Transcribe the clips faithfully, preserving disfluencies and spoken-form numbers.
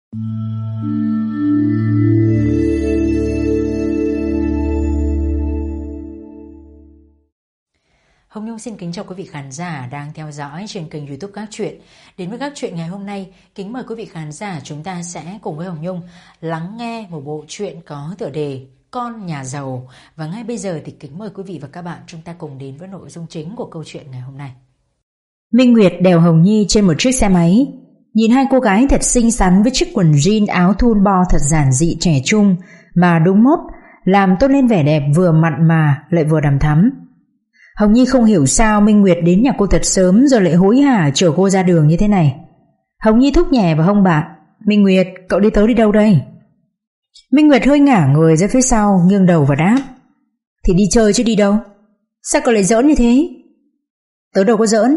Hồng Nhung xin kính chào quý vị khán giả đang theo dõi trên kênh YouTube Các Chuyện. Đến với Các Chuyện ngày hôm nay, kính mời quý vị khán giả chúng ta sẽ cùng với Hồng Nhung lắng nghe một bộ truyện có tựa đề Con Nhà Giàu. Và ngay bây giờ thì kính mời quý vị và các bạn chúng ta cùng đến với nội dung chính của câu chuyện ngày hôm nay. Minh Nguyệt đèo Hồng Nhi trên một chiếc xe máy, nhìn hai cô gái thật xinh xắn với chiếc quần jean áo thun bo thật giản dị trẻ trung mà đúng mốt, làm tôn lên vẻ đẹp vừa mặn mà lại vừa đằm thắm. Hồng Nhi không hiểu sao Minh Nguyệt đến nhà cô thật sớm rồi lại hối hả chở cô ra đường như thế này. Hồng Nhi thúc nhẹ vào hông bạn. Minh Nguyệt, cậu đi tới đi đâu đây? Minh Nguyệt hơi ngả người ra phía sau, nghiêng đầu và đáp: Thì đi chơi chứ đi đâu. Sao cậu lại giỡn như thế? Tớ đâu có giỡn,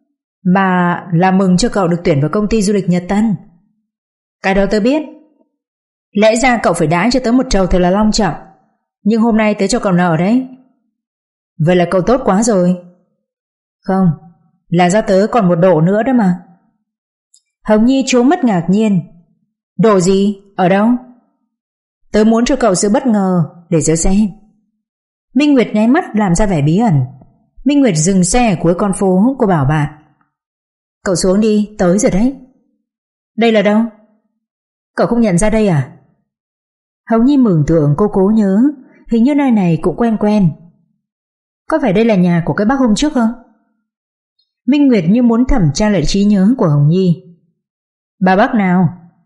mà là mừng cho cậu được tuyển vào công ty du lịch Nhật Tân. Cái đó tớ biết. Lẽ ra cậu phải đãi cho tớ một trầu thật là long trọng, nhưng hôm nay tớ cho cậu nợ đấy. Vậy là cậu tốt quá rồi. Không, là do tớ còn một độ nữa đó mà. Hồng Nhi trố mắt ngạc nhiên. Độ gì? Ở đâu? Tớ muốn cho cậu sự bất ngờ, để tớ xem. Minh Nguyệt nháy mắt làm ra vẻ bí ẩn. Minh Nguyệt dừng xe ở cuối con phố. Cô bảo bạn: Cậu xuống đi, tới rồi đấy. Đây là đâu? Cậu không nhận ra đây à? Hồng Nhi mường tượng cô cố nhớ, hình như nơi này cũng quen quen. Có phải đây là nhà của cái bác hôm trước không? Minh Nguyệt như muốn thẩm tra lại trí nhớ của Hồng Nhi. Bà bác nào?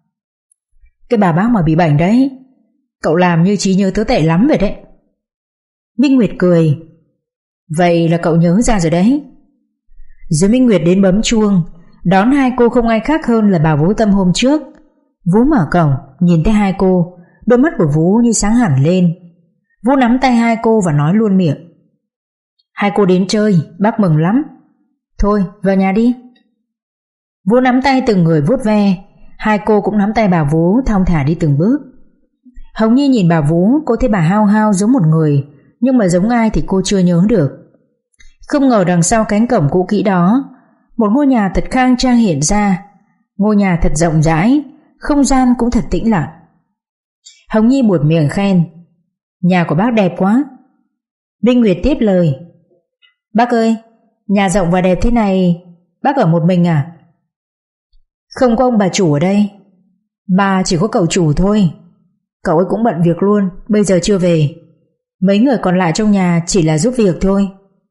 Cái bà bác mà bị bệnh đấy. Cậu làm như trí nhớ tớ tệ lắm vậy đấy. Minh Nguyệt cười. Vậy là cậu nhớ ra rồi đấy. Rồi Minh Nguyệt đến bấm chuông. Đón hai cô không ai khác hơn là bà Vũ Tâm hôm trước. Vũ mở cổng, nhìn thấy hai cô, đôi mắt của Vũ như sáng hẳn lên. Vũ nắm tay hai cô và nói luôn miệng: Hai cô đến chơi, bác mừng lắm. Thôi, vào nhà đi. Vũ nắm tay từng người vuốt ve. Hai cô cũng nắm tay bà Vũ, thong thả đi từng bước. Hồng Nhi nhìn bà Vũ, cô thấy bà hao hao giống một người, nhưng mà giống ai thì cô chưa nhớ được. Không ngờ đằng sau cánh cổng cũ kỹ đó, một ngôi nhà thật khang trang hiện ra. Ngôi nhà thật rộng rãi, không gian cũng thật tĩnh lặng. Hồng Nhi buột miệng khen: Nhà của bác đẹp quá. Minh Nguyệt tiếp lời: Bác ơi, nhà rộng và đẹp thế này, bác ở một mình à? Không có ông bà chủ ở đây, bà chỉ có cậu chủ thôi. Cậu ấy cũng bận việc luôn, bây giờ chưa về. Mấy người còn lại trong nhà chỉ là giúp việc thôi.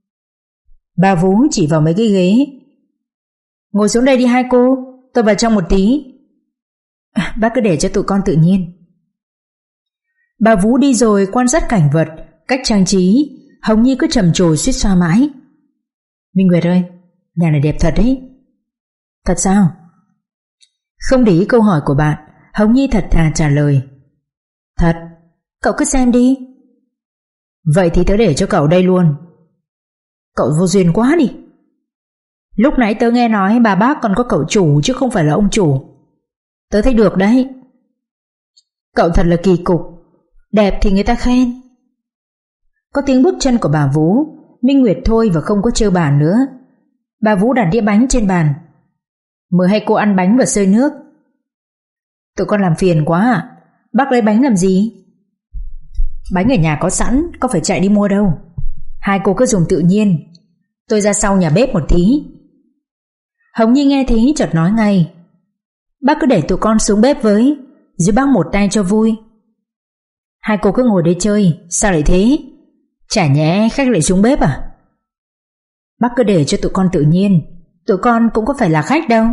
Bà Vũ chỉ vào mấy cái ghế. Ngồi xuống đây đi hai cô, tôi vào trong một tí. à, Bác cứ để cho tụi con tự nhiên. Bà Vũ đi rồi quan sát cảnh vật, cách trang trí. Hồng Nhi cứ trầm trồ suýt xoa mãi. Minh Nguyệt ơi, nhà này đẹp thật đấy. Thật sao? Không để ý câu hỏi của bạn, Hồng Nhi thật thà trả lời: Thật, cậu cứ xem đi. Vậy thì tớ để cho cậu đây luôn. Cậu vô duyên quá đi. Lúc nãy tớ nghe nói bà bác còn có cậu chủ chứ không phải là ông chủ. Tớ thấy được đấy. Cậu thật là kỳ cục. Đẹp thì người ta khen. Có tiếng bước chân của bà Vũ. Minh Nguyệt thôi và không có trêu bàn nữa. Bà Vũ đặt đĩa bánh trên bàn. Mời hai cô ăn bánh và xơi nước. Tụi con làm phiền quá à? Bác lấy bánh làm gì? Bánh ở nhà có sẵn, có phải chạy đi mua đâu. Hai cô cứ dùng tự nhiên. Tôi ra sau nhà bếp một tí. Hồng Nhi nghe thấy chợt nói ngay: Bác cứ để tụi con xuống bếp với, giúp bác một tay cho vui. Hai cô cứ ngồi đây chơi, sao lại thế? Chả nhẽ khách lại xuống bếp à? Bác cứ để cho tụi con tự nhiên, tụi con cũng có phải là khách đâu.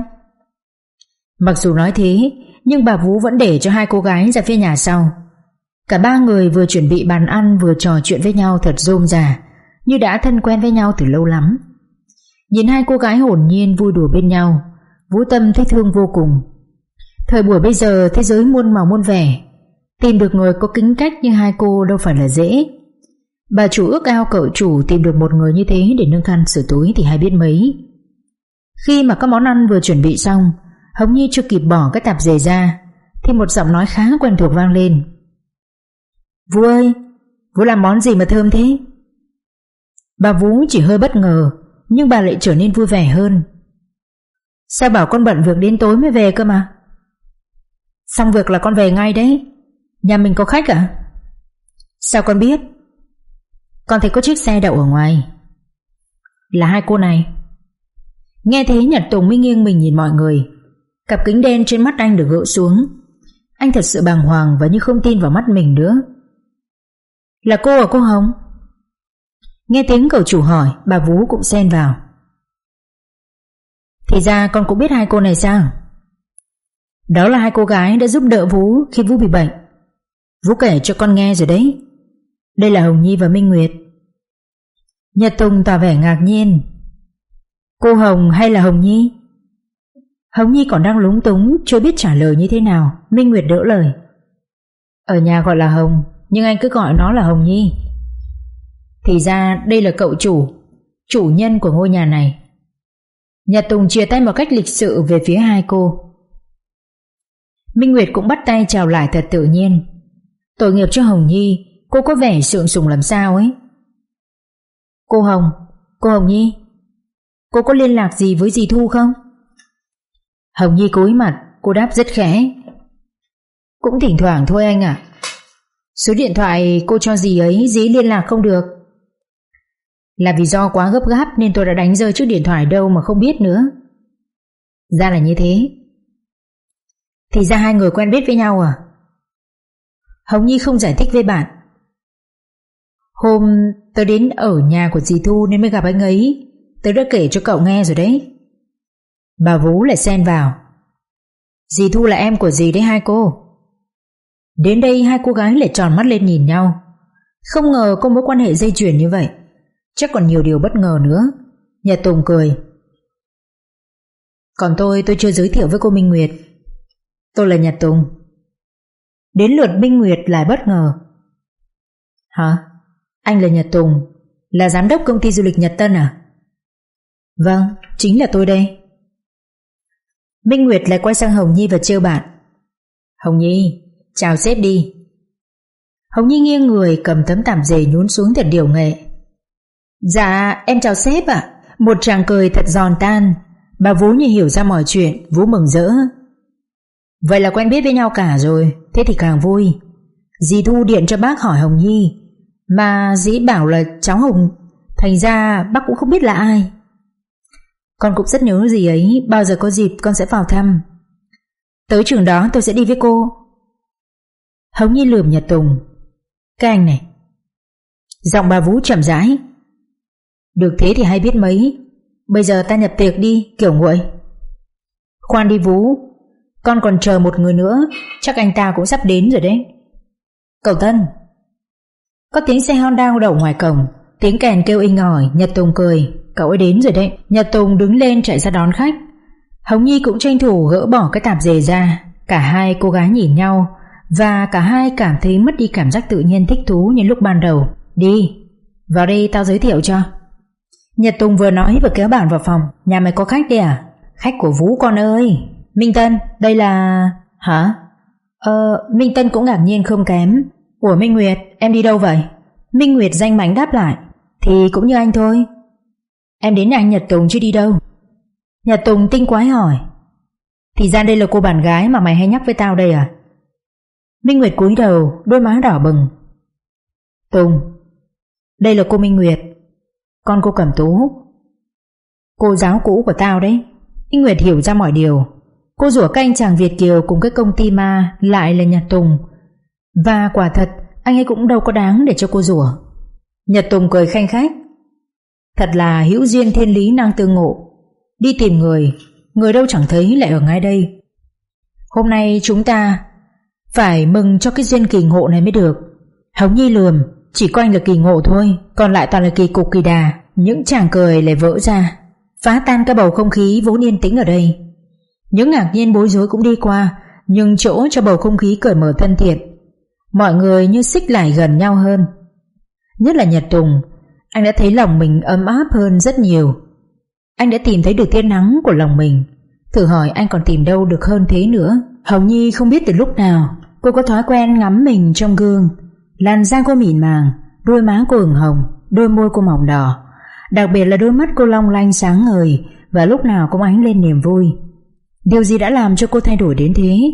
Mặc dù nói thế, nhưng bà Vũ vẫn để cho hai cô gái ra phía nhà sau. Cả ba người vừa chuẩn bị bàn ăn vừa trò chuyện với nhau thật rôm rả, như đã thân quen với nhau từ lâu lắm. Nhìn hai cô gái hồn nhiên vui đùa bên nhau, Vũ Tâm thấy thương vô cùng. Thời buổi bây giờ thế giới muôn màu muôn vẻ, tìm được người có tính cách như hai cô đâu phải là dễ. Bà chủ ước ao cậu chủ tìm được một người như thế để nâng khăn sửa túi thì hay biết mấy. Khi mà các món ăn vừa chuẩn bị xong, Hồng Nhi chưa kịp bỏ cái tạp dề ra thì một giọng nói khá quen thuộc vang lên: Vũ ơi, Vũ làm món gì mà thơm thế? Bà Vũ chỉ hơi bất ngờ, nhưng bà lại trở nên vui vẻ hơn. Sao bảo con bận việc đến tối mới về cơ mà? Xong việc là con về ngay đấy. Nhà mình có khách à? Sao con biết? Con thấy có chiếc xe đậu ở ngoài. Là hai cô này. Nghe thế Nhật Tùng mới nghiêng mình nhìn mọi người. Cặp kính đen trên mắt anh được gỡ xuống. Anh thật sự bàng hoàng và như không tin vào mắt mình nữa. Là cô à cô Hồng? Nghe tiếng cậu chủ hỏi, bà Vú cũng xen vào. Thì ra con cũng biết hai cô này sao? Đó là hai cô gái đã giúp đỡ Vú khi Vú bị bệnh. Vú kể cho con nghe rồi đấy. Đây là Hồng Nhi và Minh Nguyệt. Nhật Tùng tỏ vẻ ngạc nhiên. Cô Hồng hay là Hồng Nhi? Hồng Nhi còn đang lúng túng, chưa biết trả lời như thế nào. Minh Nguyệt đỡ lời. Ở nhà gọi là Hồng, nhưng anh cứ gọi nó là Hồng Nhi. Thì ra đây là cậu chủ, chủ nhân của ngôi nhà này. Nhật Tùng chia tay một cách lịch sự về phía hai cô. Minh Nguyệt cũng bắt tay chào lại thật tự nhiên. Tội nghiệp cho Hồng Nhi, cô có vẻ sượng sùng làm sao ấy. Cô Hồng, cô Hồng Nhi, cô có liên lạc gì với dì Thu không? Hồng Nhi cúi mặt, cô đáp rất khẽ. Cũng thỉnh thoảng thôi anh ạ. Số điện thoại cô cho dì ấy dí liên lạc không được. Là vì do quá gấp gáp nên tôi đã đánh rơi chiếc điện thoại đâu mà không biết nữa. Ra là như thế. Thì ra hai người quen biết với nhau à? Hồng Nhi không giải thích với bạn. Hôm tớ đến ở nhà của dì Thu nên mới gặp anh ấy. Tớ đã kể cho cậu nghe rồi đấy. Bà Vú lại xen vào. Dì Thu là em của dì đấy hai cô. Đến đây hai cô gái lại tròn mắt lên nhìn nhau. Không ngờ có mối quan hệ dây chuyền như vậy. Chắc còn nhiều điều bất ngờ nữa. Nhật Tùng cười. Còn tôi, tôi chưa giới thiệu với cô Minh Nguyệt. Tôi là Nhật Tùng. Đến lượt Minh Nguyệt lại bất ngờ. Hả? Anh là Nhật Tùng, là giám đốc công ty du lịch Nhật Tân à? Vâng, chính là tôi đây. Minh Nguyệt lại quay sang Hồng Nhi và trêu bạn. Hồng Nhi, chào sếp đi. Hồng Nhi nghiêng người cầm tấm tạp dề nhún xuống thật điều nghệ. Dạ, em chào sếp ạ. Một tràng cười thật giòn tan. Bà Vú như hiểu ra mọi chuyện, Vú mừng rỡ. Vậy là quen biết với nhau cả rồi, thế thì càng vui. Dì Thu điện cho bác hỏi Hồng Nhi, mà dĩ bảo là cháu Hồng, thành ra bác cũng không biết là ai. Con cũng rất nhớ dì ấy, bao giờ có dịp con sẽ vào thăm. Tới trường đó tôi sẽ đi với cô. Hồng Nhi lườm Nhật Tùng. Cái anh này. Giọng bà Vú chậm rãi. Được thế thì hay biết mấy. Bây giờ ta nhập tiệc đi, kiểu nguội. Khoan đi Vú, con còn chờ một người nữa. Chắc anh ta cũng sắp đến rồi đấy. Cậu Tân. Có tiếng xe Honda đậu ngoài cổng, tiếng kèn kêu inh ỏi. Nhật Tùng cười. Cậu ấy đến rồi đấy. Nhật Tùng đứng lên chạy ra đón khách. Hồng Nhi cũng tranh thủ gỡ bỏ cái tạp dề ra. Cả hai cô gái nhìn nhau, và cả hai cảm thấy mất đi cảm giác tự nhiên thích thú như lúc ban đầu. Đi, vào đây tao giới thiệu cho. Nhật Tùng vừa nói vừa kéo bạn vào phòng. Nhà mày có khách đây à? Khách của Vú con ơi. Minh Tân, đây là... Hả? Ờ, Minh Tân cũng ngạc nhiên không kém. Ủa Minh Nguyệt, em đi đâu vậy? Minh Nguyệt danh mánh đáp lại. Thì cũng như anh thôi. Em đến nhà anh Nhật Tùng chứ đi đâu. Nhật Tùng tinh quái hỏi. Thì ra đây là cô bạn gái mà mày hay nhắc với tao đây à? Minh Nguyệt cúi đầu, đôi má đỏ bừng. Tùng, đây là cô Minh Nguyệt, con cô Cẩm Tú, cô giáo cũ của tao đấy. Minh Nguyệt hiểu ra mọi điều. Cô rủa các anh chàng Việt kiều cùng cái công ty ma lại là Nhật Tùng. Và quả thật anh ấy cũng đâu có đáng để cho cô rủa. Nhật Tùng cười khanh khách. Thật là hữu duyên thiên lý năng tương ngộ. Đi tìm người, người đâu chẳng thấy lại ở ngay đây. Hôm nay chúng ta phải mừng cho cái duyên kỳ ngộ này mới được. Hồng Nhi lườm. Chỉ có anh là kỳ ngộ thôi, còn lại toàn là kỳ cục kỳ đà. Những chàng cười lại vỡ ra, phá tan cái bầu không khí vốn yên tĩnh ở đây. Những ngạc nhiên bối rối cũng đi qua, nhưng chỗ cho bầu không khí cởi mở thân thiện. Mọi người như xích lại gần nhau hơn. Nhất là Nhật Tùng. Anh đã thấy lòng mình ấm áp hơn rất nhiều. Anh đã tìm thấy được tia nắng của lòng mình. Thử hỏi anh còn tìm đâu được hơn thế nữa. Hồng Nhi không biết từ lúc nào cô có thói quen ngắm mình trong gương. Làn da cô mịn màng, đôi má cô ửng hồng, đôi môi cô mỏng đỏ. Đặc biệt là đôi mắt cô long lanh sáng ngời, và lúc nào cũng ánh lên niềm vui. Điều gì đã làm cho cô thay đổi đến thế?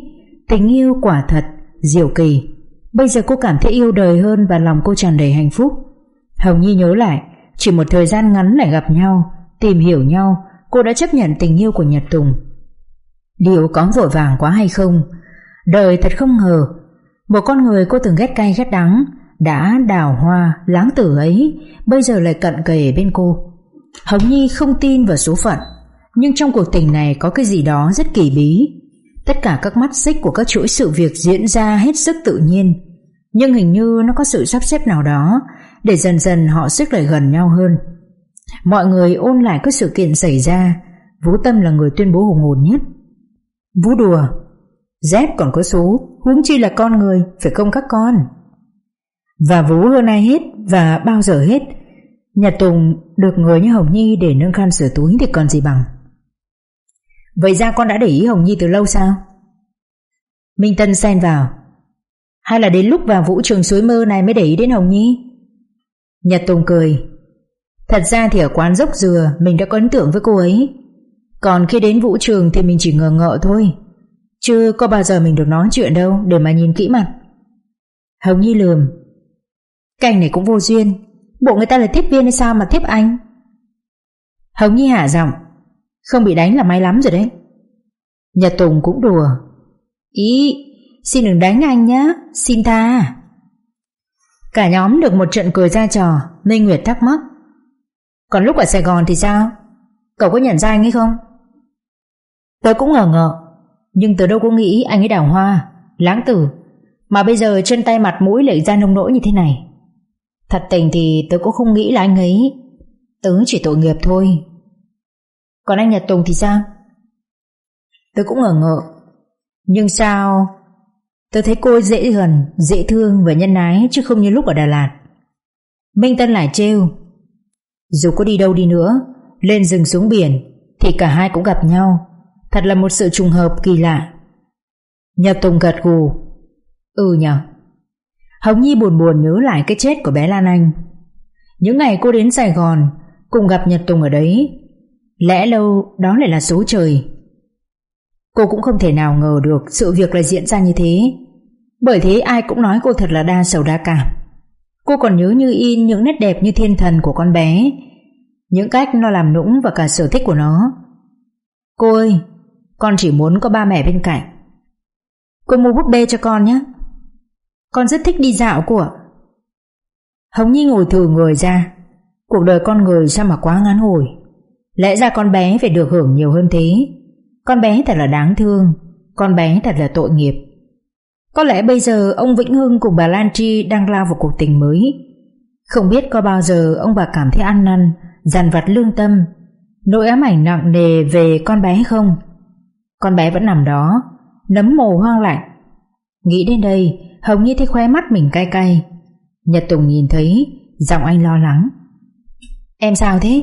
tình yêu quả thật diệu kỳ. Bây giờ cô cảm thấy yêu đời hơn và lòng cô tràn đầy hạnh phúc. Hồng Nhi nhớ lại, chỉ một thời gian ngắn lại gặp nhau, tìm hiểu nhau, cô đã chấp nhận tình yêu của Nhật Tùng. Liệu có vội vàng quá hay không? Đời thật không ngờ, một con người cô từng ghét cay ghét đắng, đã đào hoa láng tử ấy, bây giờ lại cận kề bên cô. Hồng Nhi không tin vào số phận, nhưng trong cuộc tình này có cái gì đó rất kỳ bí. Tất cả các mắt xích của các chuỗi sự việc diễn ra hết sức tự nhiên, nhưng hình như nó có sự sắp xếp nào đó để dần dần họ xích lại gần nhau hơn. Mọi người ôn lại các sự kiện xảy ra. Vũ Tâm là người tuyên bố hùng hồn nhất. Vũ đùa, dép còn có số, huống chi là con người, phải không các con? Và Vũ hơn ai hết và bao giờ hết, Nhật Tùng được người như Hồng Nhi để nâng khăn sửa túi thì còn gì bằng. Vậy ra con đã để ý Hồng Nhi từ lâu sao? Minh Tân xen vào. Hay là đến lúc vào vũ trường suối mơ này mới để ý đến Hồng Nhi? Nhật Tùng cười. Thật ra thì ở quán dốc dừa mình đã có ấn tượng với cô ấy, còn khi đến vũ trường thì mình chỉ ngờ ngợ thôi, chứ có bao giờ mình được nói chuyện đâu để mà nhìn kỹ mặt. Hồng Nhi lườm. Cái anh này cũng vô duyên, bộ người ta là tiếp viên hay sao mà tiếp anh? Hồng Nhi hạ giọng. Không bị đánh là may lắm rồi đấy. Nhật Tùng cũng đùa. Ý, xin đừng đánh anh nhé, xin tha. Cả nhóm được một trận cười ra trò. Minh Nguyệt thắc mắc. Còn lúc ở Sài Gòn thì sao? Cậu có nhận ra anh ấy không? Tớ cũng ngờ ngợ, nhưng tớ đâu có nghĩ anh ấy đào hoa láng tử mà bây giờ chân tay mặt mũi lại ra nông nỗi như thế này. Thật tình thì tớ cũng không nghĩ là anh ấy. Tớ chỉ tội nghiệp thôi. Còn anh Nhật Tùng thì sao? Tớ cũng ngờ ngợ, nhưng sao tớ thấy cô ấy dễ gần, dễ thương và nhân ái, chứ không như lúc ở Đà Lạt. Minh Tân lại trêu. Dù có đi đâu đi nữa, lên rừng xuống biển, thì cả hai cũng gặp nhau. Thật là một sự trùng hợp kỳ lạ. Nhật Tùng gật gù. Ừ nhờ. Hồng Nhi buồn buồn nhớ lại cái chết của bé Lan Anh. Những ngày cô đến Sài Gòn cùng gặp Nhật Tùng ở đấy, lẽ lâu đó lại là số trời. Cô cũng không thể nào ngờ được sự việc lại diễn ra như thế. Bởi thế ai cũng nói cô thật là đa sầu đa cảm. Cô còn nhớ như in những nét đẹp như thiên thần của con bé, những cách nó làm nũng và cả sở thích của nó. Cô ơi, con chỉ muốn có ba mẹ bên cạnh. Cô mua búp bê cho con nhé. Con rất thích đi dạo cô ạ. Hồng Nhi ngồi thừ người ra. Cuộc đời con người sao mà quá ngắn ngủi. Lẽ ra con bé phải được hưởng nhiều hơn thế. Con bé thật là đáng thương. Con bé thật là tội nghiệp. Có lẽ bây giờ ông Vĩnh Hưng cùng bà Lan Tri đang lao vào cuộc tình mới. Không biết có bao giờ ông bà cảm thấy ăn năn, dằn vặt lương tâm, nỗi ám ảnh nặng nề về con bé không? Con bé vẫn nằm đó, nấm mồ hoang lạnh. Nghĩ đến đây, Hồng Nhi thấy khóe mắt mình cay cay. Nhật Tùng nhìn thấy, giọng anh lo lắng. Em sao thế?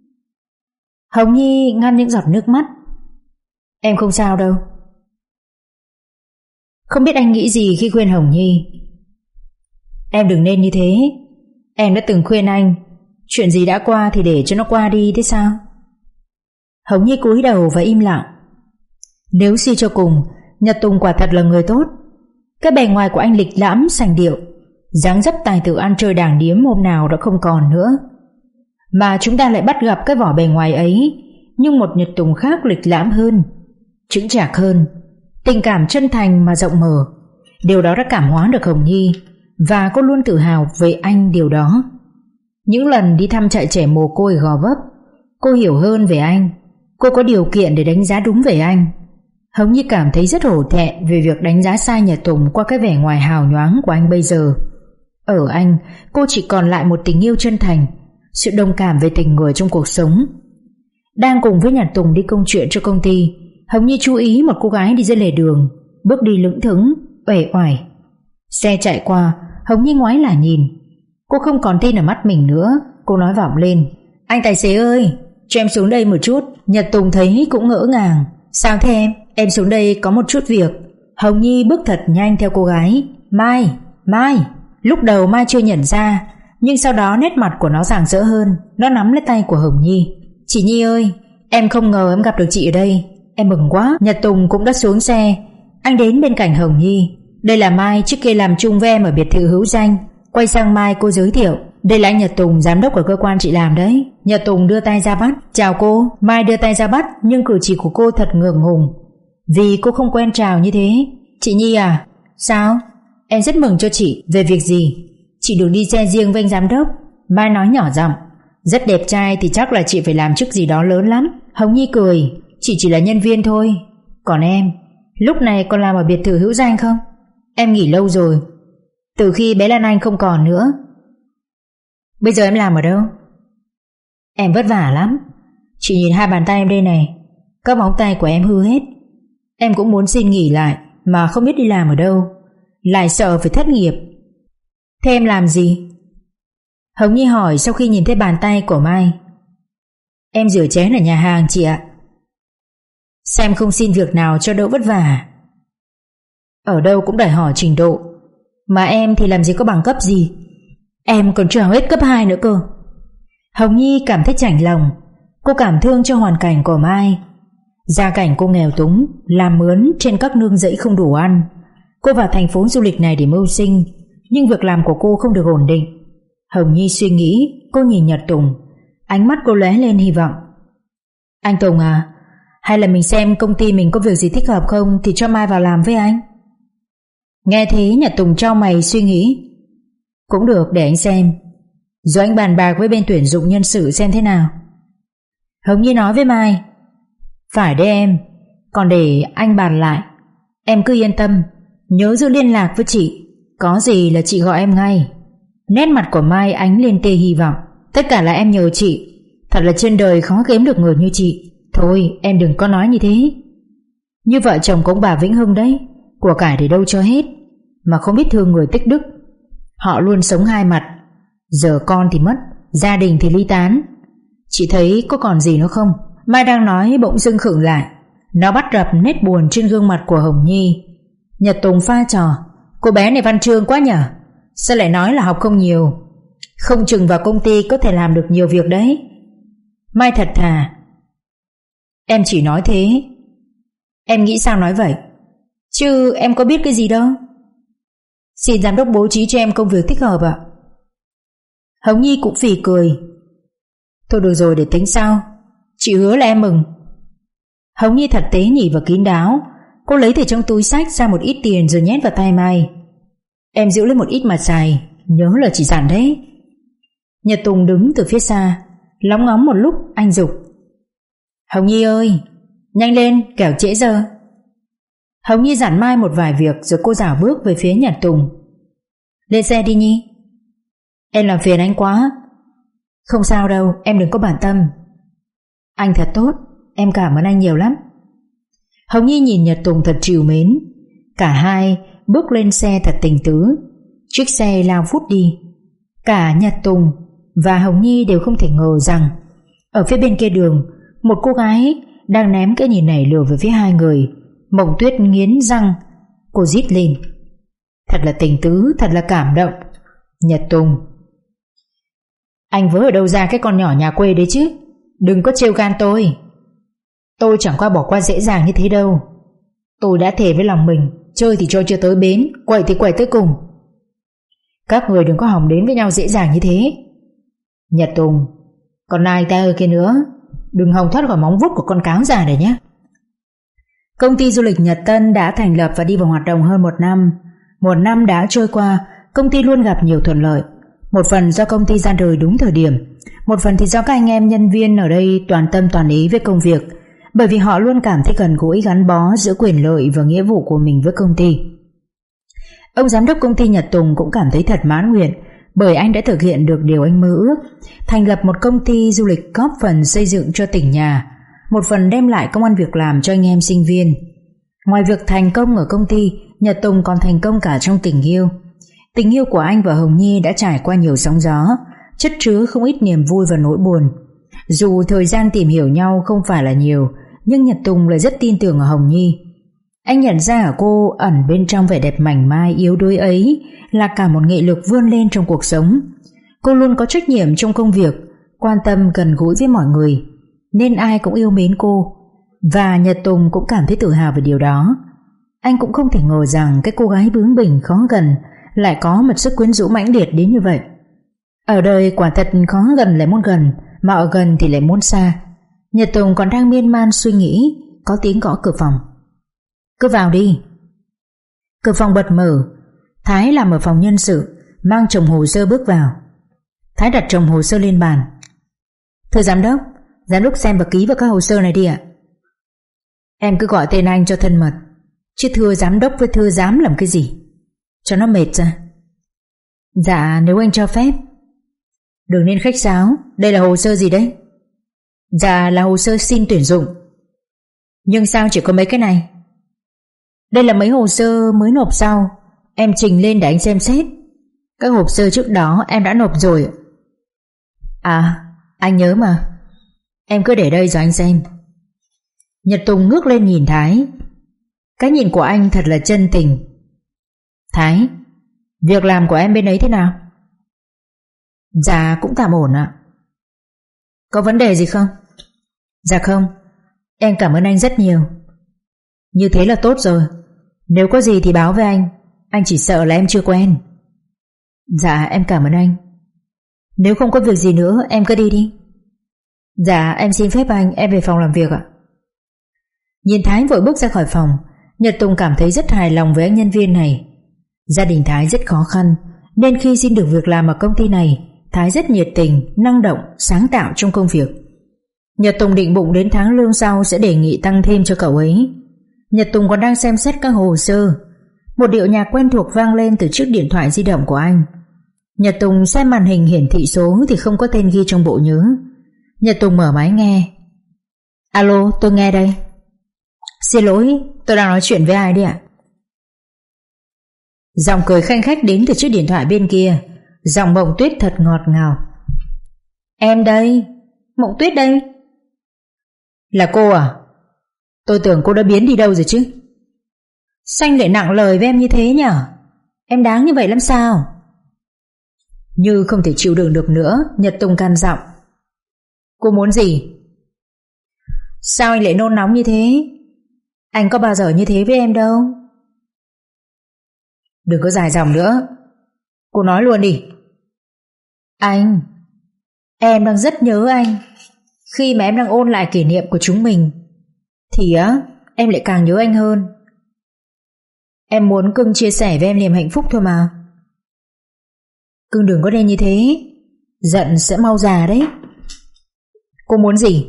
Hồng Nhi ngăn những giọt nước mắt. Em không sao đâu. Không biết anh nghĩ gì khi khuyên Hồng Nhi. Em đừng nên như thế. Em đã từng khuyên anh, chuyện gì đã qua thì để cho nó qua đi, thế sao? Hồng Nhi cúi đầu và im lặng. Nếu suy cho cùng, Nhật Tùng quả thật là người tốt. Cái bề ngoài của anh lịch lãm sành điệu, dáng dấp tài tử ăn chơi đàng điếm hôm nào đã không còn nữa. Mà chúng ta lại bắt gặp cái vỏ bề ngoài ấy, nhưng một Nhật Tùng khác lịch lãm hơn, chững chạc hơn, tình cảm chân thành mà rộng mở. Điều đó đã cảm hóa được Hồng Nhi, và cô luôn tự hào về anh điều đó. Những lần đi thăm trại trẻ mồ côi Gò Vấp, cô hiểu hơn về anh. Cô có điều kiện để đánh giá đúng về anh. Hồng Nhi cảm thấy rất hổ thẹn về việc đánh giá sai Nhật Tùng qua cái vẻ ngoài hào nhoáng của anh bây giờ. Ở anh, cô chỉ còn lại một tình yêu chân thành, sự đồng cảm về tình người trong cuộc sống. Đang cùng với Nhật Tùng đi công chuyện cho công ty, Hồng Nhi chú ý một cô gái đi dưới lề đường, bước đi lững thững, uể oải. Xe chạy qua, Hồng Nhi ngoái lại nhìn. Cô không còn tin ở mắt mình nữa. Cô nói vọng lên. Anh tài xế ơi, cho em xuống đây một chút. Nhật Tùng thấy cũng ngỡ ngàng. Sao thế em? Em xuống đây có một chút việc. Hồng Nhi bước thật nhanh theo cô gái. Mai, Mai. Lúc đầu Mai chưa nhận ra, nhưng sau đó nét mặt của nó rạng rỡ hơn. Nó nắm lấy tay của Hồng Nhi. Chị Nhi ơi, em không ngờ em gặp được chị ở đây. Em mừng quá. Nhật Tùng cũng đã xuống xe. Anh đến bên cạnh Hồng Nhi. Đây là Mai, trước kia làm chung với em ở biệt thự Hữu Danh. Quay sang Mai cô giới thiệu, đây là anh Nhật Tùng, giám đốc ở cơ quan chị làm đấy. Nhật Tùng đưa tay ra bắt. Chào cô. Mai đưa tay ra bắt, nhưng cử chỉ của cô thật ngượng ngùng vì cô không quen chào như thế. Chị Nhi à? Sao? Em rất mừng cho chị. Về việc gì? Chị được đi xe riêng với anh giám đốc. Mai nói nhỏ giọng. Rất đẹp trai thì chắc là chị phải làm chức gì đó lớn lắm. Hồng Nhi cười. Chị chỉ là nhân viên thôi. Còn em, lúc này còn làm ở biệt thự Hữu Danh không? Em nghỉ lâu rồi, từ khi bé Lan Anh không còn nữa. Bây giờ em làm ở đâu? Em vất vả lắm. Chị nhìn hai bàn tay em đây này, các móng tay của em hư hết. Em cũng muốn xin nghỉ lại mà không biết đi làm ở đâu, lại sợ phải thất nghiệp. Thế em làm gì? Hồng Nhi hỏi sau khi nhìn thấy bàn tay của Mai. Em rửa chén ở nhà hàng chị ạ. Xem không xin việc nào cho đỡ vất vả. Ở đâu cũng đòi hỏi trình độ, mà em thì làm gì có bằng cấp gì. Em còn chưa hết cấp hai nữa cơ. Hồng Nhi cảm thấy chạnh lòng. Cô cảm thương cho hoàn cảnh của Mai. Gia cảnh cô nghèo túng, làm mướn trên các nương rẫy không đủ ăn. Cô vào thành phố du lịch này để mưu sinh, nhưng việc làm của cô không được ổn định. Hồng Nhi suy nghĩ. Cô nhìn Nhật Tùng, ánh mắt cô lóe lên hy vọng. Anh Tùng à, hay là mình xem công ty mình có việc gì thích hợp không thì cho Mai vào làm với anh. Nghe thế Nhật Tùng trao mày suy nghĩ. Cũng được, để anh xem, rồi anh bàn bạc với bên tuyển dụng nhân sự xem thế nào. Hồng Nhi nói với Mai. Phải đấy em, còn để anh bàn lại. Em cứ yên tâm, nhớ giữ liên lạc với chị, có gì là chị gọi em ngay. Nét mặt của Mai ánh lên tia hy vọng. Tất cả là em nhờ chị. Thật là trên đời khó kiếm được người như chị. Thôi em đừng có nói như thế. Như vợ chồng của ông bà Vĩnh Hưng đấy, của cải thì đâu cho hết, mà không biết thương người tích đức. Họ luôn sống hai mặt. Giờ con thì mất, gia đình thì ly tán. Chị thấy có còn gì nữa không? Mai đang nói bỗng dưng khựng lại. Nó bắt gặp nét buồn trên gương mặt của Hồng Nhi. Nhật Tùng pha trò. Cô bé này văn chương quá nhở, sao lại nói là học không nhiều, không chừng vào công ty có thể làm được nhiều việc đấy. Mai thật thà. Em chỉ nói thế. Em nghĩ sao nói vậy, chứ em có biết cái gì đâu. Xin giám đốc bố trí cho em công việc thích hợp ạ. Hồng Nhi cũng phì cười. Thôi được rồi, để tính sau. Chị hứa là em mừng. Hồng Nhi thật tế nhị và kín đáo. Cô lấy từ trong túi xách ra một ít tiền rồi nhét vào tay Mai. Em giữ lấy một ít mà xài, nhớ là chỉ dặn đấy. Nhật Tùng đứng từ phía xa, lóng ngóng một lúc. Anh giục. Hồng Nhi ơi, nhanh lên, kẻo trễ giờ. Hồng Nhi dặn Mai một vài việc, rồi cô dảo bước về phía Nhật Tùng. Lên xe đi Nhi. Em làm phiền anh quá. Không sao đâu, em đừng có bận tâm. Anh thật tốt, em cảm ơn anh nhiều lắm. Hồng Nhi nhìn Nhật Tùng thật trìu mến. Cả hai bước lên xe thật tình tứ. Chiếc xe lao vút đi. Cả Nhật Tùng và Hồng Nhi đều không thể ngờ rằng ở phía bên kia đường, một cô gái đang ném cái nhìn này lừa về phía hai người. Mộng Tuyết nghiến răng. Cô rít lên. Thật là tình tứ, thật là cảm động. Nhật Tùng, anh vớ ở đâu ra cái con nhỏ nhà quê đấy chứ? Đừng có trêu gan tôi. Tôi chẳng qua bỏ qua dễ dàng như thế đâu. Tôi đã thề với lòng mình, chơi thì cho chưa tới bến, quậy thì quậy tới cùng. Các người đừng có hòng đến với nhau dễ dàng như thế. Nhật Tùng, còn ai ta ơi kia nữa, đừng hòng thoát khỏi móng vuốt của con cáo già này nhé. Công ty du lịch Nhật Tân đã thành lập và đi vào hoạt động hơn một năm. Một năm đã trôi qua, công ty luôn gặp nhiều thuận lợi. Một phần do công ty ra đời đúng thời điểm, một phần thì do các anh em nhân viên ở đây toàn tâm toàn ý với công việc, bởi vì họ luôn cảm thấy gần gũi gắn bó giữa quyền lợi và nghĩa vụ của mình với công ty. Ông giám đốc công ty Nhật Tùng cũng cảm thấy thật mãn nguyện, bởi anh đã thực hiện được điều anh mơ ước, thành lập một công ty du lịch góp phần xây dựng cho tỉnh nhà, một phần đem lại công ăn việc làm cho anh em sinh viên. Ngoài việc thành công ở công ty, Nhật Tùng còn thành công cả trong tình yêu. Tình yêu của anh và Hồng Nhi đã trải qua nhiều sóng gió, chất chứa không ít niềm vui và nỗi buồn. Dù thời gian tìm hiểu nhau không phải là nhiều, nhưng Nhật Tùng lại rất tin tưởng ở Hồng Nhi. Anh nhận ra ở cô ẩn bên trong vẻ đẹp mảnh mai yếu đuối ấy là cả một nghị lực vươn lên trong cuộc sống. Cô luôn có trách nhiệm trong công việc, quan tâm gần gũi với mọi người, nên ai cũng yêu mến cô, và Nhật Tùng cũng cảm thấy tự hào về điều đó. Anh cũng không thể ngờ rằng cái cô gái bướng bỉnh khó gần lại có một sức quyến rũ mãnh liệt đến như vậy. Ở đời quả thật khó gần lại muốn gần, mà ở gần thì lại muốn xa. Nhật Tùng còn đang miên man suy nghĩ, có tiếng gõ cửa phòng. Cứ vào đi. Cửa phòng bật mở. Thái làm ở phòng nhân sự, mang chồng hồ sơ bước vào. Thái đặt chồng hồ sơ lên bàn. Thưa giám đốc, giám đốc xem và ký vào các hồ sơ này đi ạ. Em cứ gọi tên anh cho thân mật, chứ thưa giám đốc với thưa giám làm cái gì cho nó mệt ra. Dạ nếu anh cho phép. Đừng nên khách sáo. Đây là hồ sơ gì đấy? Dạ là hồ sơ xin tuyển dụng. Nhưng sao chỉ có mấy cái này? Đây là mấy hồ sơ mới nộp sau, em trình lên để anh xem xét. Các hồ sơ trước đó em đã nộp rồi. À anh nhớ mà. Em cứ để đây rồi anh xem. Nhật Tùng ngước lên nhìn Thái. Cái nhìn của anh thật là chân tình. Thái, việc làm của em bên ấy thế nào? Dạ cũng tạm ổn ạ. Có vấn đề gì không? Dạ không. Em cảm ơn anh rất nhiều. Như thế là tốt rồi. Nếu có gì thì báo với anh. Anh chỉ sợ là em chưa quen. Dạ em cảm ơn anh. Nếu không có việc gì nữa em cứ đi đi. Dạ em xin phép anh, em về phòng làm việc ạ. Nhìn Thái vội bước ra khỏi phòng, Nhật Tùng cảm thấy rất hài lòng với anh nhân viên này. Gia đình Thái rất khó khăn, nên khi xin được việc làm ở công ty này, Thái rất nhiệt tình, năng động, sáng tạo trong công việc. Nhật Tùng định bụng đến tháng lương sau sẽ đề nghị tăng thêm cho cậu ấy. Nhật Tùng còn đang xem xét các hồ sơ. Một điệu nhạc quen thuộc vang lên từ chiếc điện thoại di động của anh. Nhật Tùng xem màn hình hiển thị số thì không có tên ghi trong bộ nhớ. Nhật Tùng mở máy nghe. Alo, tôi nghe đây. Xin lỗi, tôi đang nói chuyện với ai đấy ạ? Giọng cười khanh khách đến từ chiếc điện thoại bên kia. Giọng Mộng Tuyết thật ngọt ngào. Em đây, Mộng Tuyết đây. Là cô à? Tôi tưởng cô đã biến đi đâu rồi chứ. Sao anh lại nặng lời với em như thế nhỉ? Em đáng như vậy lắm sao? Như không thể chịu đựng được nữa, Nhật Tùng can giọng. Cô muốn gì? Sao anh lại nôn nóng như thế? Anh có bao giờ như thế với em đâu. Đừng có dài dòng nữa. Cô nói luôn đi. Anh, em đang rất nhớ anh. Khi mà em đang ôn lại kỷ niệm của chúng mình thì á, em lại càng nhớ anh hơn. Em muốn Cưng chia sẻ với em niềm hạnh phúc thôi mà. Cưng đừng có nên như thế, giận sẽ mau già đấy. Cô muốn gì?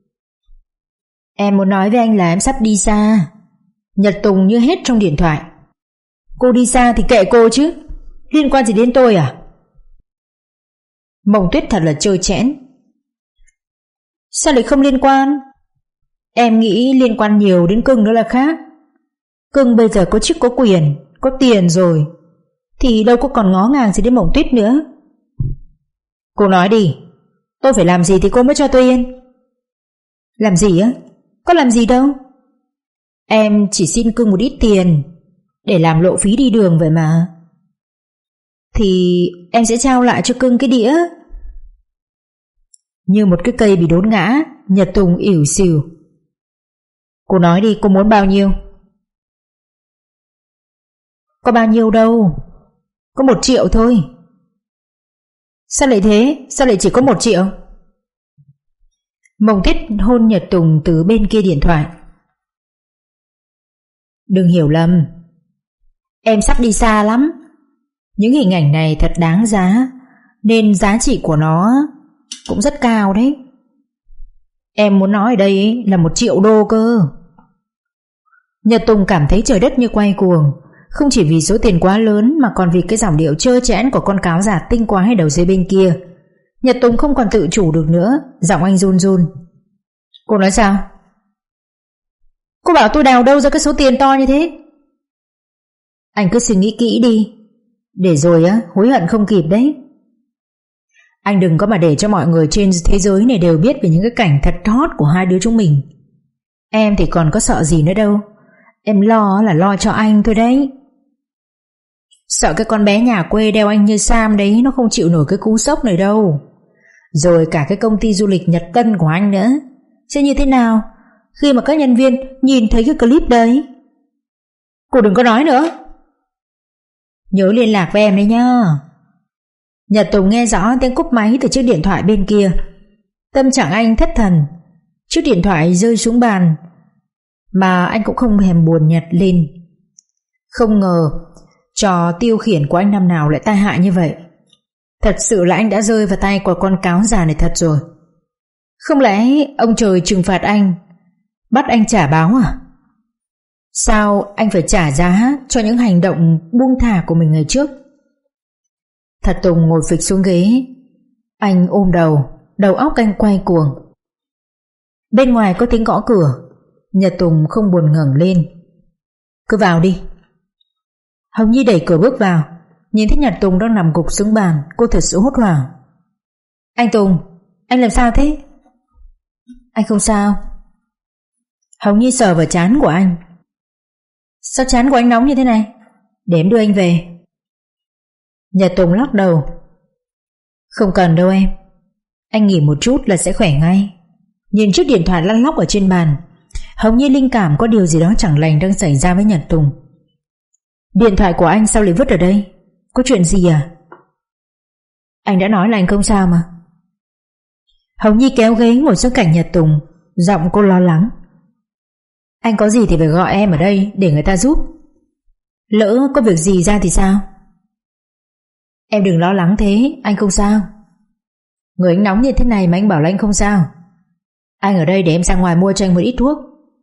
Em muốn nói với anh là em sắp đi xa. Nhật Tùng như hết trong điện thoại. Cô đi xa thì kệ cô chứ, liên quan gì đến tôi à? Mộng Tuyết thật là trơ trẽn. Sao lại không liên quan? Em nghĩ liên quan nhiều đến Cưng nữa là khác. Cưng bây giờ có chức có quyền, có tiền rồi, thì đâu có còn ngó ngàng gì đến Mộng Tuyết nữa. Cô nói đi, tôi phải làm gì thì cô mới cho tôi yên. Làm gì á? Có làm gì đâu. Em chỉ xin Cưng một ít tiền để làm lộ phí đi đường vậy mà. Thì em sẽ trao lại cho Cưng cái đĩa. Như một cái cây bị đốn ngã, Nhật Tùng ỉu xìu. Cô nói đi, cô muốn bao nhiêu? Có bao nhiêu đâu, có một triệu thôi. Sao lại thế? Sao lại chỉ có một triệu? Mộng Tuyết hôn Nhật Tùng từ bên kia điện thoại. Đừng hiểu lầm, em sắp đi xa lắm. Những hình ảnh này thật đáng giá, nên giá trị của nó cũng rất cao đấy. Em muốn nói ở đây là một triệu đô cơ. Nhật Tùng cảm thấy trời đất như quay cuồng, không chỉ vì số tiền quá lớn mà còn vì cái giọng điệu trơ trẽn của con cáo già tinh quái đầu dây bên kia. Nhật Tùng không còn tự chủ được nữa, giọng anh run run. Cô nói sao? Cô bảo tôi đào đâu ra cái số tiền to như thế? Anh cứ suy nghĩ kỹ đi, để rồi á hối hận không kịp đấy. Anh đừng có mà để cho mọi người trên thế giới này đều biết về những cái cảnh thật hot của hai đứa chúng mình. Em thì còn có sợ gì nữa đâu. Em lo là lo cho anh thôi đấy. Sợ cái con bé nhà quê đeo anh như Sam đấy nó không chịu nổi cái cú sốc này đâu. Rồi cả cái công ty du lịch Nhật Tân của anh nữa sẽ như thế nào khi mà các nhân viên nhìn thấy cái clip đấy? Cô đừng có nói nữa. Nhớ liên lạc với em đấy nhá. Nhật Tùng nghe rõ tiếng cúp máy từ chiếc điện thoại bên kia. Tâm trạng anh thất thần. Chiếc điện thoại rơi xuống bàn, mà anh cũng không hèm buồn nhặt lên. Không ngờ trò tiêu khiển của anh năm nào lại tai hại như vậy. Thật sự là anh đã rơi vào tay của con cáo già này thật rồi. Không lẽ ông trời trừng phạt anh, bắt anh trả báo à? Sao anh phải trả giá cho những hành động buông thả của mình ngày trước? Thật Tùng ngồi phịch xuống ghế. Anh ôm đầu, đầu óc anh quay cuồng. Bên ngoài có tiếng gõ cửa. Nhật Tùng không buồn ngẩng lên. Cứ vào đi. Hồng Nhi đẩy cửa bước vào. Nhìn thấy Nhật Tùng đang nằm gục xuống bàn, cô thật sự hốt hoảng. Anh Tùng, anh làm sao thế? Anh không sao. Hồng Nhi sờ vào trán của anh. Sao trán của anh nóng như thế này? Để em đưa anh về. Nhật Tùng lắc đầu. Không cần đâu em. Anh nghỉ một chút là sẽ khỏe ngay. Nhìn chiếc điện thoại lăn lóc ở trên bàn, Hồng Nhi linh cảm có điều gì đó chẳng lành đang xảy ra với Nhật Tùng. Điện thoại của anh sao lại vứt ở đây? Có chuyện gì à? Anh đã nói là anh không sao mà. Hồng Nhi kéo ghế ngồi xuống cạnh Nhật Tùng, giọng cô lo lắng. Anh có gì thì phải gọi em ở đây để người ta giúp. Lỡ có việc gì ra thì sao? Em đừng lo lắng thế, anh không sao. Người anh nóng như thế này mà anh bảo là anh không sao. Anh ở đây để em ra ngoài mua cho anh một ít thuốc.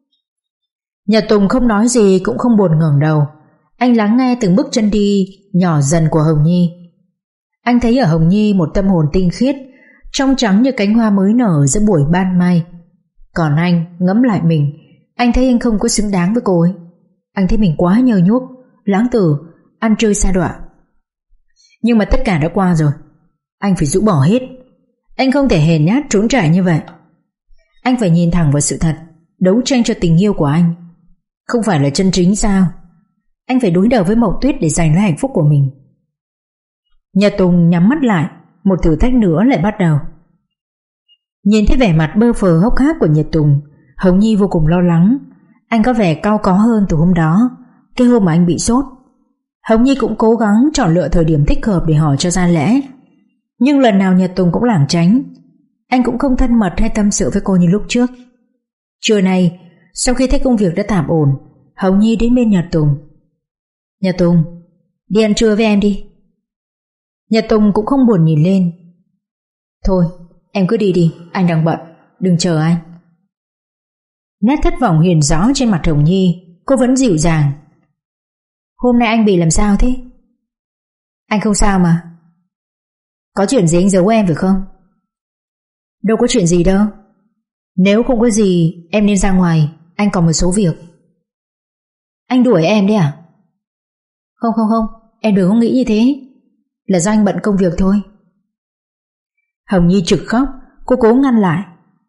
Nhật Tùng không nói gì cũng không buồn ngẩng đầu. Anh lắng nghe từng bước chân đi nhỏ dần của Hồng Nhi. Anh thấy ở Hồng Nhi một tâm hồn tinh khiết, trong trắng như cánh hoa mới nở giữa buổi ban mai. Còn anh ngẫm lại mình, anh thấy anh không có xứng đáng với cô ấy. Anh thấy mình quá nhơ nhuốc, lãng tử, ăn chơi sa đọa. Nhưng mà tất cả đã qua rồi. Anh phải rũ bỏ hết. Anh không thể hèn nhát trốn trải như vậy. Anh phải nhìn thẳng vào sự thật, đấu tranh cho tình yêu của anh. Không phải là chân chính sao? Anh phải đối đầu với Mộng Tuyết để giành lấy hạnh phúc của mình. Nhật Tùng nhắm mắt lại. Một thử thách nữa lại bắt đầu. Nhìn thấy vẻ mặt bơ phờ hốc hác của Nhật Tùng, Hồng Nhi vô cùng lo lắng. Anh có vẻ cau có hơn từ hôm đó, cái hôm mà anh bị sốt. Hồng Nhi cũng cố gắng chọn lựa thời điểm thích hợp để hỏi cho ra lẽ. Nhưng lần nào Nhật Tùng cũng lảng tránh. Anh cũng không thân mật hay tâm sự với cô như lúc trước. Trưa nay, sau khi thấy công việc đã tạm ổn, Hồng Nhi đến bên Nhật Tùng. Nhật Tùng, đi ăn trưa với em đi. Nhật Tùng cũng không buồn nhìn lên. Thôi, em cứ đi đi, anh đang bận, đừng chờ anh. Nét thất vọng hiện rõ trên mặt Hồng Nhi. Cô vẫn dịu dàng. Hôm nay anh bị làm sao thế? Anh không sao mà. Có chuyện gì anh giấu em phải không? Đâu có chuyện gì đâu. Nếu không có gì, em nên ra ngoài, anh còn một số việc. Anh đuổi em đấy à? Không không không, em đừng có nghĩ như thế. Là do anh bận công việc thôi. Hồng Nhi trực khóc. Cô cố ngăn lại.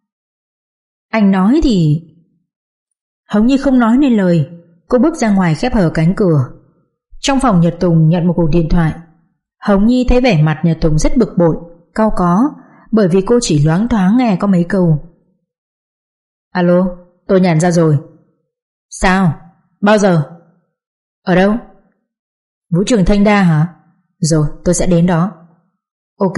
Anh nói thì... Hồng Nhi không nói nên lời. Cô bước ra ngoài khép hờ cánh cửa. Trong phòng Nhật Tùng nhận một cuộc điện thoại. Hồng Nhi thấy vẻ mặt Nhật Tùng rất bực bội, cau có, bởi vì cô chỉ loáng thoáng nghe có mấy câu. Alo, tôi nhận ra rồi. Sao? Bao giờ? Ở đâu? Vũ trường Thanh Đa hả? Rồi, tôi sẽ đến đó. Ok.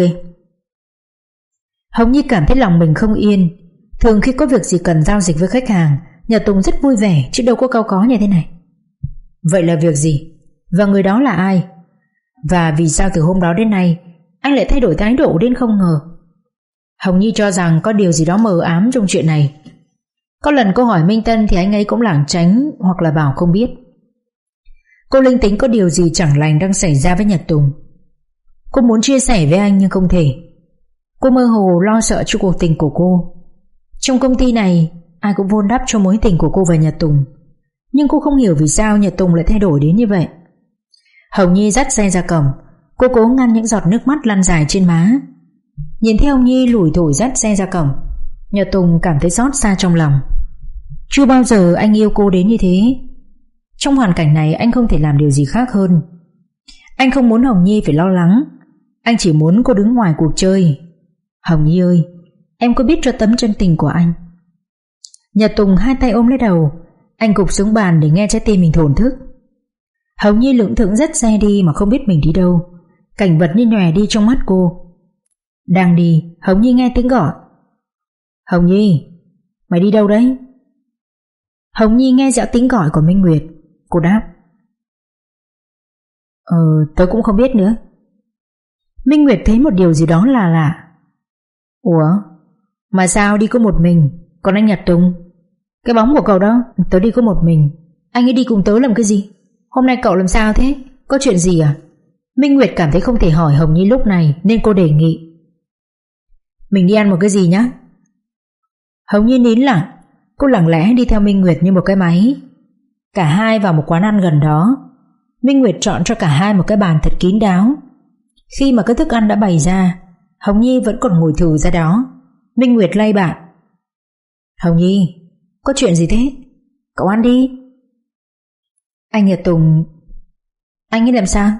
Hồng Nhi cảm thấy lòng mình không yên. Thường khi có việc gì cần giao dịch với khách hàng, Nhật Tùng rất vui vẻ, chứ đâu có cau có như thế này. Vậy là việc gì? Và người đó là ai? Và vì sao từ hôm đó đến nay anh lại thay đổi thái độ đến không ngờ? Hồng Nhi cho rằng có điều gì đó mờ ám trong chuyện này. Có lần cô hỏi Minh Tân thì anh ấy cũng lảng tránh hoặc là bảo không biết. Cô linh tính có điều gì chẳng lành đang xảy ra với Nhật Tùng. Cô muốn chia sẻ với anh nhưng không thể. Cô mơ hồ lo sợ cho cuộc tình của cô. Trong công ty này ai cũng vun đắp cho mối tình của cô và Nhật Tùng, nhưng cô không hiểu vì sao Nhật Tùng lại thay đổi đến như vậy. Hồng Nhi dắt xe ra cổng. Cô cố ngăn những giọt nước mắt lăn dài trên má. Nhìn thấy Hồng Nhi lủi thủi dắt xe ra cổng, Nhật Tùng cảm thấy xót xa trong lòng. Chưa bao giờ anh yêu cô đến như thế. Trong hoàn cảnh này anh không thể làm điều gì khác hơn. Anh không muốn Hồng Nhi phải lo lắng. Anh chỉ muốn cô đứng ngoài cuộc chơi. Hồng Nhi ơi, em có biết cho tấm chân tình của anh. Nhật Tùng hai tay ôm lấy đầu. Anh gục xuống bàn để nghe trái tim mình thổn thức. Hồng Nhi lững thững dắt xe đi mà không biết mình đi đâu. Cảnh vật như nhòe đi trong mắt cô. Đang đi, Hồng Nhi nghe tiếng gọi. Hồng Nhi, mày đi đâu đấy? Hồng Nhi nghe rõ tiếng gọi của Minh Nguyệt. Cô đáp: Ờ, tớ cũng không biết nữa. Minh Nguyệt thấy một điều gì đó là lạ. Ủa, mà sao đi có một mình? Còn anh Nhật Tùng, cái bóng của cậu đó? Tớ đi có một mình. Anh ấy đi cùng tớ làm cái gì? Hôm nay cậu làm sao thế? Có chuyện gì à? Minh Nguyệt cảm thấy không thể hỏi Hồng Nhi lúc này, nên cô đề nghị: Mình đi ăn một cái gì nhá? Hồng Nhi nín lặng. Cô lặng lẽ đi theo Minh Nguyệt như một cái máy. Cả hai vào một quán ăn gần đó. Minh Nguyệt chọn cho cả hai một cái bàn thật kín đáo. Khi mà cái thức ăn đã bày ra, Hồng Nhi vẫn còn ngồi thừ ra đó. Minh Nguyệt lay bạn: Hồng Nhi, có chuyện gì thế? Cậu ăn đi. Anh Nhật Tùng, anh ấy làm sao?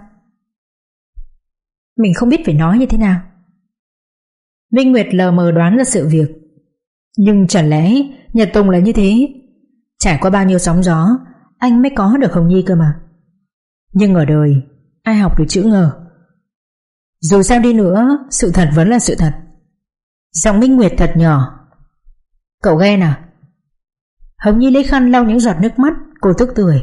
Mình không biết phải nói như thế nào. Minh Nguyệt lờ mờ đoán ra sự việc. Nhưng chẳng lẽ Nhật Tùng là như thế? Trải qua bao nhiêu sóng gió anh mới có được Hồng Nhi cơ mà. Nhưng ở đời ai học được chữ ngờ. Dù sao đi nữa, sự thật vẫn là sự thật. Giọng Minh Nguyệt thật nhỏ: Cậu ghen à? Hồng Nhi lấy khăn lau những giọt nước mắt. Cô tức tưởi: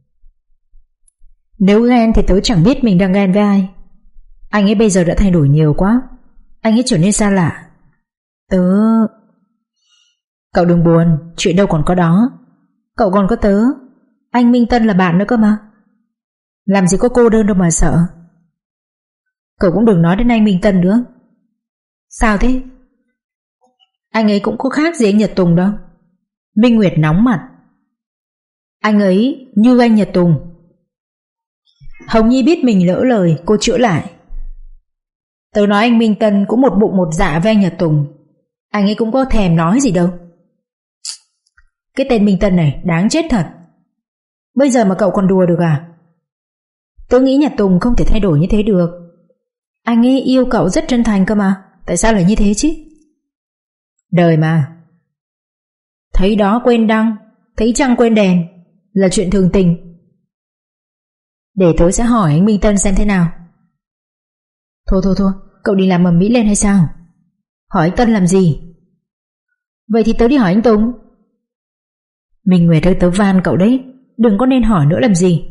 Nếu ghen thì tớ chẳng biết mình đang ghen với ai. Anh ấy bây giờ đã thay đổi nhiều quá. Anh ấy trở nên xa lạ. Tớ... Cậu đừng buồn, chuyện đâu còn có đó. Cậu còn có tớ. Anh Minh Tân là bạn nữa cơ mà. Làm gì có cô đơn đâu mà sợ. Cậu cũng đừng nói đến anh Minh Tân nữa. Sao thế? Anh ấy cũng có khác gì anh Nhật Tùng đâu. Minh Nguyệt nóng mặt: Anh ấy như anh Nhật Tùng. Hồng Nhi biết mình lỡ lời, cô chữa lại: Tớ nói anh Minh Tân cũng một bụng một dạ với anh Nhật Tùng. Anh ấy cũng có thèm nói gì đâu. Cái tên Minh Tân này đáng chết thật. Bây giờ mà cậu còn đùa được à? Tớ nghĩ Nhật Tùng không thể thay đổi như thế được. Anh ấy yêu cậu rất chân thành cơ mà. Tại sao lại như thế chứ? Đời mà. Thấy đó quên đăng, thấy trăng quên đèn là chuyện thường tình. Để tớ sẽ hỏi anh Minh Tân xem thế nào. Thôi thôi thôi, cậu đi làm ầm ĩ lên hay sao? Hỏi anh Tân làm gì? Vậy thì tớ đi hỏi anh Tùng. Minh Nguyệt ơi, tớ van cậu đấy, đừng có nên hỏi nữa làm gì.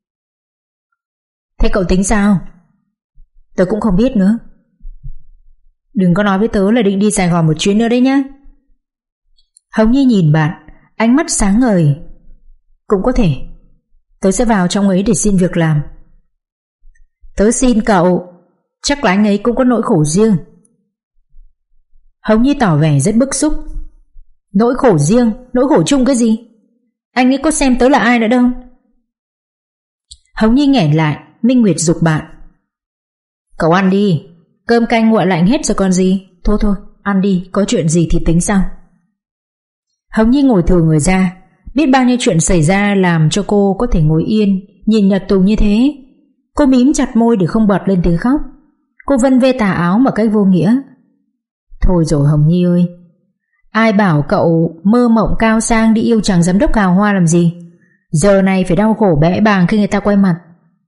Thế cậu tính sao? Tớ cũng không biết nữa. Đừng có nói với tớ là định đi Sài Gòn một chuyến nữa đấy nhá. Hồng Nhi nhìn bạn, ánh mắt sáng ngời. Cũng có thể. Tớ sẽ vào trong ấy để xin việc làm. Tớ xin cậu. Chắc là anh ấy cũng có nỗi khổ riêng. Hồng Nhi tỏ vẻ rất bức xúc. Nỗi khổ riêng? Nỗi khổ chung cái gì? Anh ấy có xem tớ là ai nữa đâu. Hồng Nhi nghẹn lại. Minh Nguyệt giục bạn: Cậu ăn đi, cơm canh nguội lạnh hết rồi còn gì. Thôi thôi, ăn đi, có chuyện gì thì tính sau. Hồng Nhi ngồi thừ người ra. Biết bao nhiêu chuyện xảy ra làm cho cô có thể ngồi yên nhìn Nhật Tùng như thế. Cô mím chặt môi để không bật lên tiếng khóc. Cô vân vê tà áo một cách vô nghĩa. Thôi rồi Hồng Nhi ơi, ai bảo cậu mơ mộng cao sang đi yêu chàng giám đốc hào hoa làm gì? Giờ này phải đau khổ bẽ bàng khi người ta quay mặt.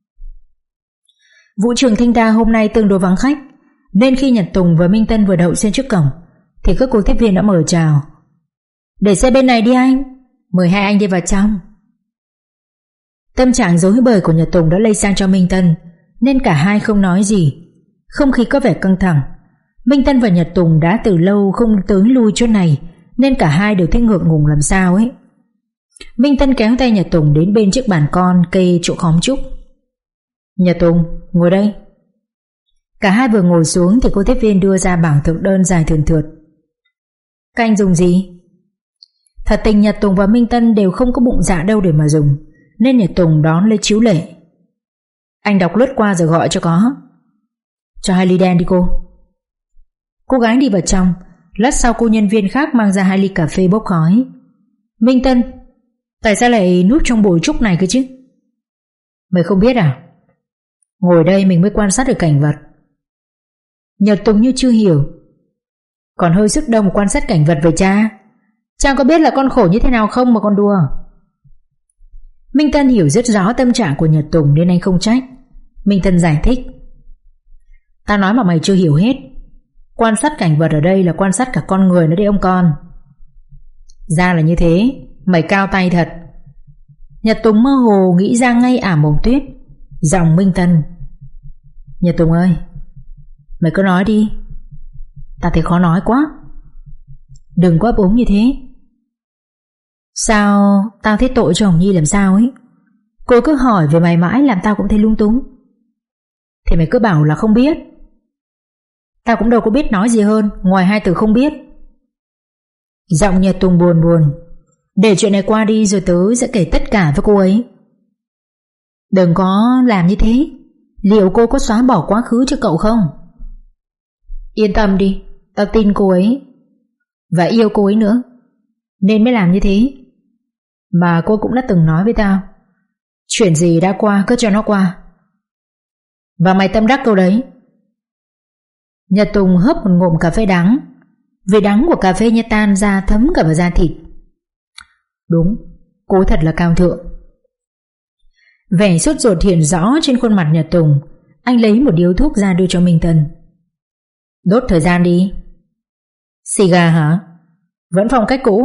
Vũ trường Thanh Đa hôm nay tương đối vắng khách, nên khi Nhật Tùng và Minh Tân vừa đậu xe trước cổng thì các cô tiếp viên đã mời chào. Để xe bên này đi anh, mời hai anh đi vào trong. Tâm trạng rối bời của Nhật Tùng đã lây sang cho Minh Tân, nên cả hai không nói gì. Không khí có vẻ căng thẳng. Minh Tân và Nhật Tùng đã từ lâu không tới lui chỗ này, nên cả hai đều thấy ngượng ngùng làm sao ấy. Minh Tân kéo tay Nhật Tùng đến bên chiếc bàn con kê chỗ khóm trúc. Nhật Tùng, ngồi đây. Cả hai vừa ngồi xuống thì cô tiếp viên đưa ra bảng thực đơn dài thườn thượt. Các anh dùng gì? Thật tình Nhật Tùng và Minh Tân đều không có bụng dạ đâu để mà dùng, nên Nhật Tùng đón lấy chiếu lệ. Anh đọc lướt qua rồi gọi cho có. Cho hai ly đen đi cô. Cô gái đi vào trong. Lát sau cô nhân viên khác mang ra hai ly cà phê bốc khói. Minh Tân, tại sao lại núp trong bụi trúc này cơ chứ? Mày không biết à? Ngồi đây mình mới quan sát được cảnh vật. Nhật Tùng như chưa hiểu. Còn hơi sức đâu mà quan sát cảnh vật vậy cha? Cha có biết là con khổ như thế nào không mà con đùa? Minh Tân hiểu rất rõ tâm trạng của Nhật Tùng nên anh không trách. Minh Tân giải thích: "Tao nói mà mày chưa hiểu hết. Quan sát cảnh vật ở đây là quan sát cả con người nữa đấy ông con." "Ra là như thế, mày cao tay thật." Nhật Tùng mơ hồ nghĩ ra ngay Ả Mộng Tuyết. Giọng Minh Tân: "Nhật Tùng ơi, mày cứ nói đi, tao thấy khó nói quá." "Đừng có ấp úng như thế." "Sao tao thấy tội cho Hồng Nhi làm sao ấy? Cô cứ hỏi về mày mãi làm tao cũng thấy lung túng." "Thì mày cứ bảo là không biết." "Tao cũng đâu có biết nói gì hơn ngoài hai từ không biết." Giọng Nhật Tùng buồn buồn: "Để chuyện này qua đi rồi tớ sẽ kể tất cả với cô ấy." "Đừng có làm như thế. Liệu cô có xóa bỏ quá khứ cho cậu không?" "Yên tâm đi, tao tin cô ấy và yêu cô ấy nữa, nên mới làm như thế. Mà cô cũng đã từng nói với tao, chuyện gì đã qua cứ cho nó qua. Và mày tâm đắc câu đấy." Nhật Tùng hớp một ngụm cà phê đắng. Vị đắng của cà phê như tan ra thấm cả vào da thịt. Đúng, cô thật là cao thượng. Vẻ sốt ruột hiện rõ trên khuôn mặt Nhật Tùng. Anh lấy một điếu thuốc ra đưa cho Minh Tân. "Đốt thời gian đi." "Xì gà hả? Vẫn phong cách cũ."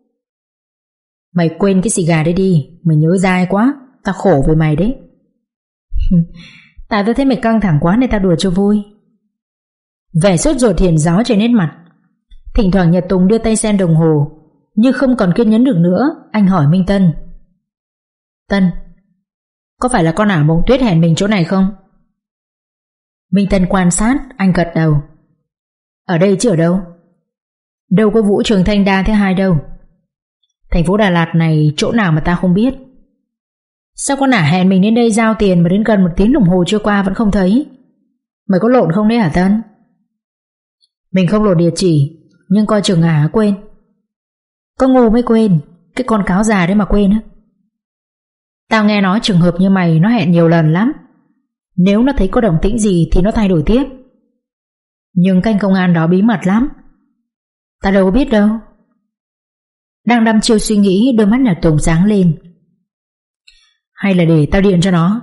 "Mày quên cái xì gà đấy đi. Mày nhớ dai quá. Tao khổ với mày đấy." "Tại tao thấy mày căng thẳng quá nên tao đùa cho vui." Vẻ sốt ruột hiện rõ trên nét mặt. Thỉnh thoảng Nhật Tùng đưa tay xem đồng hồ. Như không còn kiên nhẫn được nữa, anh hỏi Minh Tân: "Tân, có phải là con Ả Mộng Tuyết hẹn mình chỗ này không?" Minh Tân quan sát, anh gật đầu. "Ở đây chứ ở đâu? Đâu có vũ trường Thanh Đa thứ hai đâu. Thành phố Đà Lạt này chỗ nào mà ta không biết. Sao con Ả hẹn mình đến đây giao tiền mà đến gần một tiếng đồng hồ trôi qua vẫn không thấy? Mày có lộn không đấy hả Tân?" "Mình không lộn địa chỉ, nhưng coi chừng Ả quên." "Có ngu mới quên, cái con cáo già đấy mà quên á. Tao nghe nói trường hợp như mày nó hẹn nhiều lần lắm. Nếu nó thấy có động tĩnh gì thì nó thay đổi tiếp. Nhưng canh công an đó bí mật lắm. Tao đâu có biết đâu." Đang đăm chiêu suy nghĩ, đôi mắt Nhật Tùng sáng lên. "Hay là để tao điện cho nó."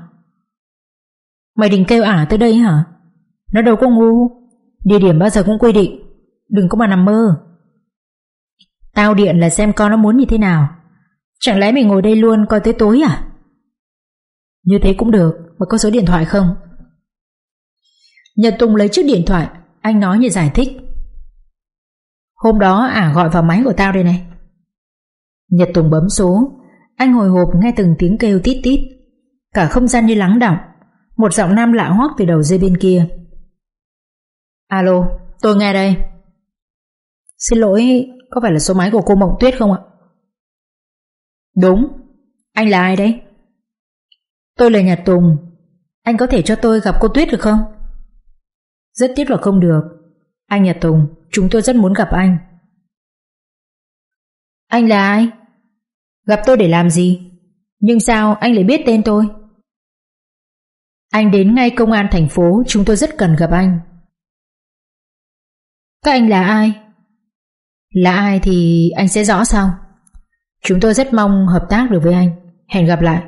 "Mày định kêu Ả tới đây hả? Nó đâu có ngu. Địa điểm bao giờ cũng quy định. Đừng có mà nằm mơ." "Tao điện là xem con nó muốn như thế nào. Chẳng lẽ mày ngồi đây luôn coi tới tối à?" "Như thế cũng được. Mà có số điện thoại không?" Nhật Tùng lấy chiếc điện thoại. Anh nói như giải thích: "Hôm đó Ả gọi vào máy của tao đây này." Nhật Tùng bấm số. Anh hồi hộp nghe từng tiếng kêu tít tít. Cả không gian như lắng đọng. Một giọng nam lạ hoắc từ đầu dây bên kia: "Alo, tôi nghe đây." "Xin lỗi, có phải là số máy của cô Mộng Tuyết không ạ?" "Đúng. Anh là ai đấy?" "Tôi là Nhật Tùng. Anh có thể cho tôi gặp cô Tuyết được không?" "Rất tiếc là không được. Anh Nhật Tùng, chúng tôi rất muốn gặp anh." "Anh là ai? Gặp tôi để làm gì? Nhưng sao anh lại biết tên tôi?" "Anh đến ngay công an thành phố, chúng tôi rất cần gặp anh." "Các anh là ai?" "Là ai thì anh sẽ rõ sau. Chúng tôi rất mong hợp tác được với anh. Hẹn gặp lại."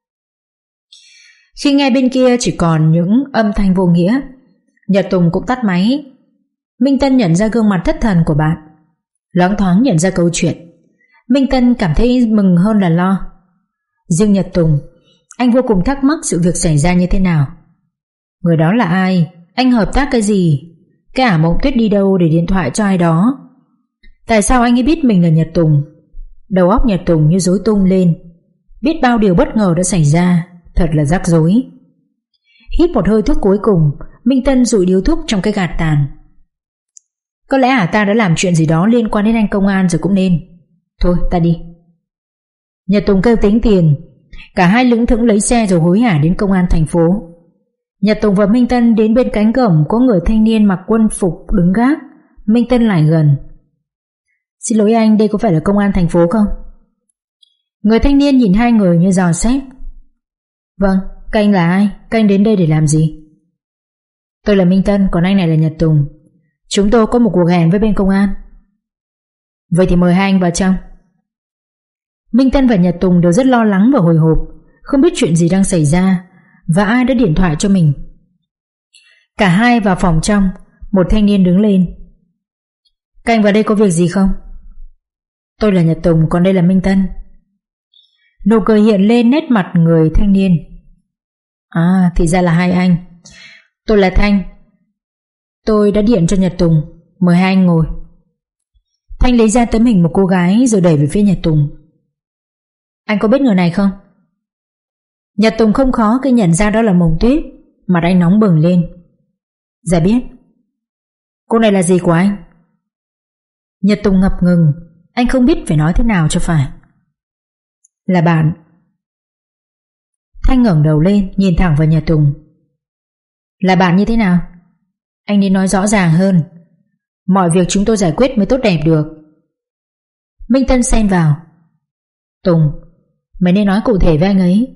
Khi nghe bên kia chỉ còn những âm thanh vô nghĩa, Nhật Tùng cũng tắt máy. Minh Tân nhận ra gương mặt thất thần của bạn, loáng thoáng nhận ra câu chuyện. Minh Tân cảm thấy mừng hơn là lo. Riêng Nhật Tùng, anh vô cùng thắc mắc sự việc xảy ra như thế nào. Người đó là ai? Anh hợp tác cái gì? Cái Ả Mộng Tuyết đi đâu để điện thoại cho ai đó? Tại sao anh ấy biết mình là Nhật Tùng? Đầu óc Nhật Tùng như rối tung lên. Biết bao điều bất ngờ đã xảy ra. Thật là rắc rối. Hít một hơi thuốc cuối cùng, Minh Tân dụi điếu thuốc trong cái gạt tàn. Có lẽ Ả ta đã làm chuyện gì đó liên quan đến anh công an rồi cũng nên. Thôi ta đi. Nhật Tùng kêu tính tiền. Cả hai lững thững lấy xe rồi hối hả đến công an thành phố. Nhật Tùng và Minh Tân đến bên cánh cổng, có người thanh niên mặc quân phục đứng gác. Minh Tân lại gần. Xin lỗi anh, đây có phải là công an thành phố không? Người thanh niên nhìn hai người như dò xét. Vâng, các anh là ai? Các anh đến đây để làm gì? Tôi là Minh Tân, còn anh này là Nhật Tùng. Chúng tôi có một cuộc hẹn với bên công an. Vậy thì mời hai anh vào trong. Minh Tân và Nhật Tùng đều rất lo lắng và hồi hộp, không biết chuyện gì đang xảy ra và ai đã điện thoại cho mình. Cả hai vào phòng trong. Một thanh niên đứng lên. Các anh vào đây có việc gì không? Tôi là Nhật Tùng, còn đây là Minh Tân. Nụ cười hiện lên nét mặt người thanh niên. À, thì ra là hai anh. Tôi là Thanh. Tôi đã điện cho Nhật Tùng, mời hai anh ngồi. Thanh lấy ra tấm hình một cô gái rồi đẩy về phía Nhật Tùng. Anh có biết người này không? Nhật Tùng không khó khi nhận ra đó là Mộng Tuyết. Mặt anh nóng bừng lên. Dạ biết. Cô này là gì của anh? Nhật Tùng ngập ngừng. Anh không biết phải nói thế nào cho phải. Là bạn. Thanh ngẩng đầu lên, nhìn thẳng vào Nhật Tùng. Là bạn như thế nào? Anh nên nói rõ ràng hơn. Mọi việc chúng tôi giải quyết mới tốt đẹp được. Minh Tân xen vào. Tùng, mày nên nói cụ thể với anh ấy.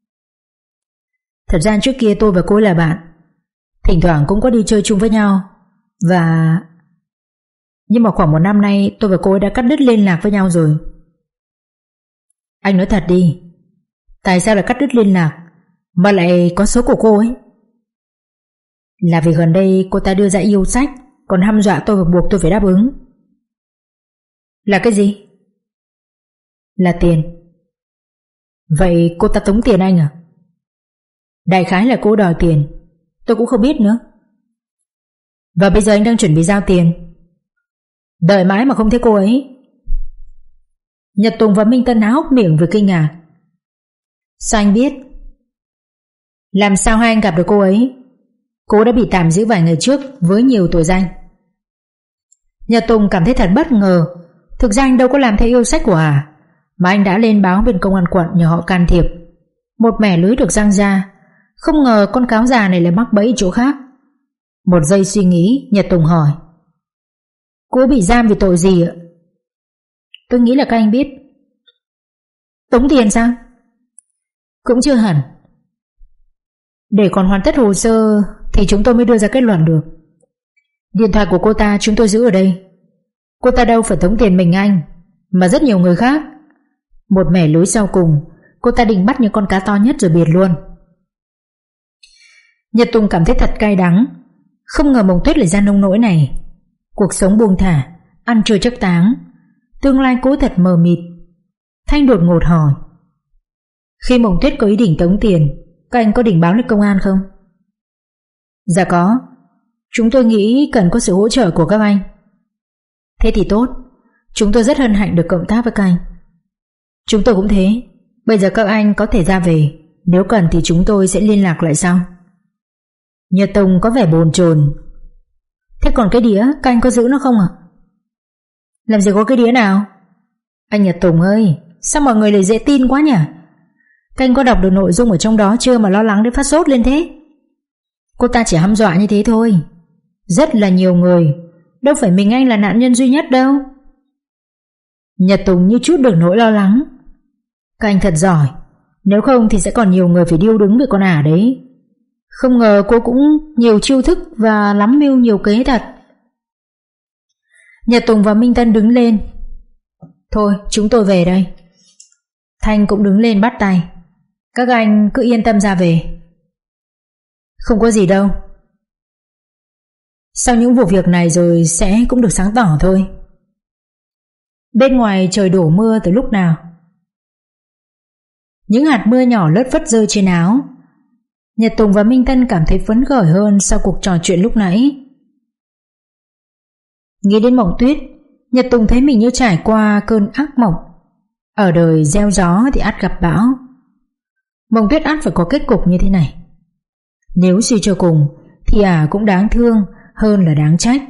Thật ra trước kia tôi và cô ấy là bạn, thỉnh thoảng cũng có đi chơi chung với nhau. Và... Nhưng mà khoảng một năm nay tôi và cô ấy đã cắt đứt liên lạc với nhau rồi. Anh nói thật đi, tại sao lại cắt đứt liên lạc mà lại có số của cô ấy? Là vì gần đây cô ta đưa ra yêu sách, còn hăm dọa tôi và buộc tôi phải đáp ứng. Là cái gì? Là tiền. Vậy cô ta tống tiền anh à? Đại khái là cô đòi tiền, tôi cũng không biết nữa. Và bây giờ anh đang chuẩn bị giao tiền. Đợi mãi mà không thấy cô ấy. Nhật Tùng và Minh Tân há hốc miệng vì kinh ngạc. Sao anh biết? Làm sao hai anh gặp được cô ấy? Cô đã bị tạm giữ vài ngày trước với nhiều tội danh. Nhật Tùng cảm thấy thật bất ngờ. Thực ra anh đâu có làm theo yêu sách của Hà, mà anh đã lên báo bên công an quận nhờ họ can thiệp. Một mẻ lưới được giăng ra. Không ngờ con cáo già này lại mắc bẫy chỗ khác. Một giây suy nghĩ, Nhật Tùng hỏi. Cô bị giam vì tội gì ạ? Tôi nghĩ là các anh biết. Tống tiền sao? Cũng chưa hẳn. Để còn hoàn tất hồ sơ thì chúng tôi mới đưa ra kết luận được. Điện thoại của cô ta chúng tôi giữ ở đây. Cô ta đâu phải tống tiền mình anh, mà rất nhiều người khác. Một mẻ lưới sau cùng, cô ta định bắt những con cá to nhất rồi biệt luôn. Nhật Tùng cảm thấy thật cay đắng. Không ngờ Mộng Tuyết lại ra nông nỗi này. Cuộc sống buông thả, ăn chơi chắc táng, tương lai cố thật mờ mịt. Thanh đột ngột hỏi. Khi Mộng Tuyết có ý định tống tiền, các anh có định báo lên công an không? Dạ có. Chúng tôi nghĩ cần có sự hỗ trợ của các anh. Thế thì tốt. Chúng tôi rất hân hạnh được cộng tác với các anh. Chúng tôi cũng thế. Bây giờ các anh có thể ra về. Nếu cần thì chúng tôi sẽ liên lạc lại sau. Nhật Tùng có vẻ bồn chồn. Thế còn cái đĩa các anh có giữ nó không ạ? Làm gì có cái đĩa nào? Anh Nhật Tùng ơi, sao mọi người lại dễ tin quá nhỉ? Các anh có đọc được nội dung ở trong đó chưa mà lo lắng đến phát sốt lên thế? Cô ta chỉ hăm dọa như thế thôi. Rất là nhiều người, đâu phải mình anh là nạn nhân duy nhất đâu. Nhật Tùng như chút được nỗi lo lắng. Các anh thật giỏi. Nếu không thì sẽ còn nhiều người phải điêu đứng với con ả đấy. Không ngờ cô cũng nhiều chiêu thức và lắm mưu nhiều kế thật. Nhật Tùng và Minh Tân đứng lên. Thôi chúng tôi về đây. Thanh cũng đứng lên bắt tay. Các anh cứ yên tâm ra về. Không có gì đâu. Sau những vụ việc này rồi sẽ cũng được sáng tỏ thôi. Bên ngoài trời đổ mưa từ lúc nào. Những hạt mưa nhỏ lất phất rơi trên áo. Nhật Tùng và Minh Tân cảm thấy phấn khởi hơn sau cuộc trò chuyện lúc nãy. Nghĩ đến Mộng Tuyết, Nhật Tùng thấy mình như trải qua cơn ác mộng. Ở đời gieo gió thì ắt gặp bão. Mộng Tuyết ắt phải có kết cục như thế này. Nếu suy cho cùng thì ả à cũng đáng thương hơn là đáng trách.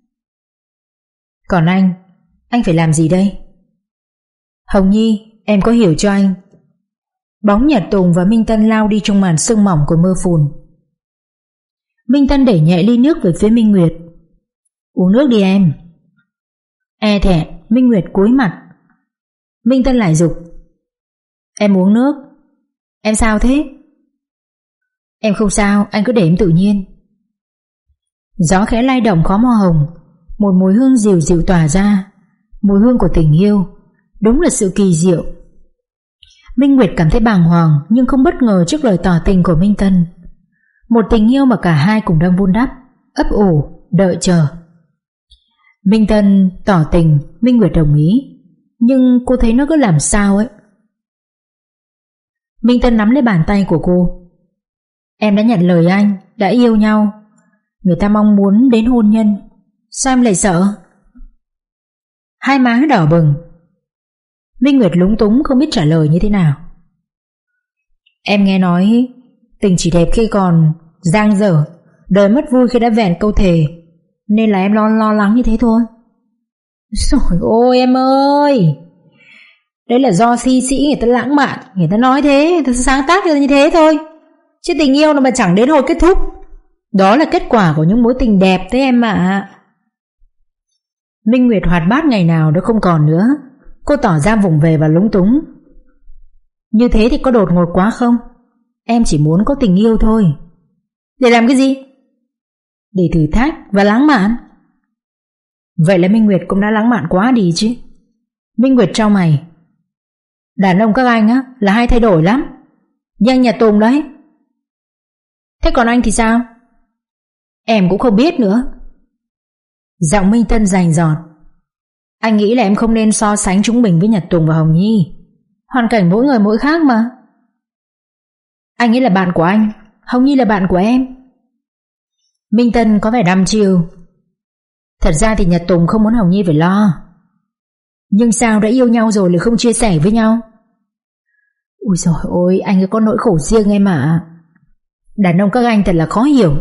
Còn anh, anh phải làm gì đây? Hồng Nhi, em có hiểu cho anh. Bóng Nhật Tùng và Minh Tân lao đi trong màn sương mỏng của mưa phùn. Minh Tân đẩy nhẹ ly nước về phía Minh Nguyệt. Uống nước đi em. E thẹn, Minh Nguyệt cúi mặt. Minh Tân lại giục. Em uống nước. Em sao thế? Em không sao, anh cứ để em tự nhiên. Gió khẽ lay động khóm hoa hồng. Một mùi hương dịu dịu tỏa ra. Mùi hương của tình yêu. Đúng là sự kỳ diệu. Minh Nguyệt cảm thấy bàng hoàng nhưng không bất ngờ trước lời tỏ tình của Minh Tân. Một tình yêu mà cả hai cùng đang vun đắp, ấp ủ, đợi chờ. Minh Tân tỏ tình, Minh Nguyệt đồng ý, nhưng cô thấy nó cứ làm sao ấy. Minh Tân nắm lấy bàn tay của cô. Em đã nhận lời anh, đã yêu nhau, người ta mong muốn đến hôn nhân, sao em lại sợ? Hai má đỏ bừng. Minh Nguyệt lúng túng không biết trả lời như thế nào. Em nghe nói tình chỉ đẹp khi còn dang dở, đời mất vui khi đã vẹn câu thề, nên là em lo lo lắng như thế thôi. Trời ơi em ơi, đấy là do si sĩ người ta lãng mạn, người ta nói thế, người ta sáng tác ra như thế thôi. Chứ tình yêu nó mà chẳng đến hồi kết thúc, đó là kết quả của những mối tình đẹp thế em ạ. Minh Nguyệt hoạt bát ngày nào đã không còn nữa. Cô tỏ ra vùng về và lúng túng. Như thế thì có đột ngột quá không? Em chỉ muốn có tình yêu thôi. Để làm cái gì? Để thử thách và lãng mạn. Vậy là Minh Nguyệt cũng đã lãng mạn quá đi chứ. Minh Nguyệt trao mày. Đàn ông các anh á là hay thay đổi lắm, như anh nhà Tùng đấy. Thế còn anh thì sao? Em cũng không biết nữa. Giọng Minh Tân rành rọt. Anh nghĩ là em không nên so sánh chúng mình với Nhật Tùng và Hồng Nhi. Hoàn cảnh mỗi người mỗi khác mà. Anh ấy là bạn của anh, Hồng Nhi là bạn của em. Minh Tân có vẻ đăm chiêu. Thật ra thì Nhật Tùng không muốn Hồng Nhi phải lo, nhưng sao đã yêu nhau rồi lại không chia sẻ với nhau? Ui dồi ôi, anh ấy có nỗi khổ riêng em ạ. Đàn ông các anh thật là khó hiểu.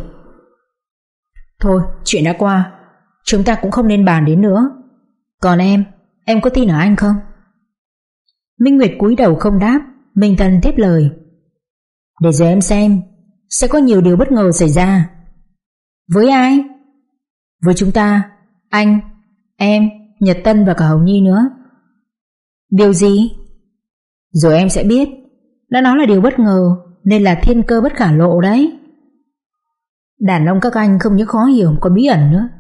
Thôi, chuyện đã qua, chúng ta cũng không nên bàn đến nữa. Còn em, em có tin ở anh không? Minh Nguyệt cúi đầu không đáp. Minh Tân tiếp lời. Để giờ em xem, sẽ có nhiều điều bất ngờ xảy ra. Với ai? Với chúng ta, anh, em, Nhật Tân và cả Hồng Nhi nữa. Điều gì? Rồi em sẽ biết. Đã nói là điều bất ngờ nên là thiên cơ bất khả lộ đấy. Đàn ông các anh không những khó hiểu còn bí ẩn nữa.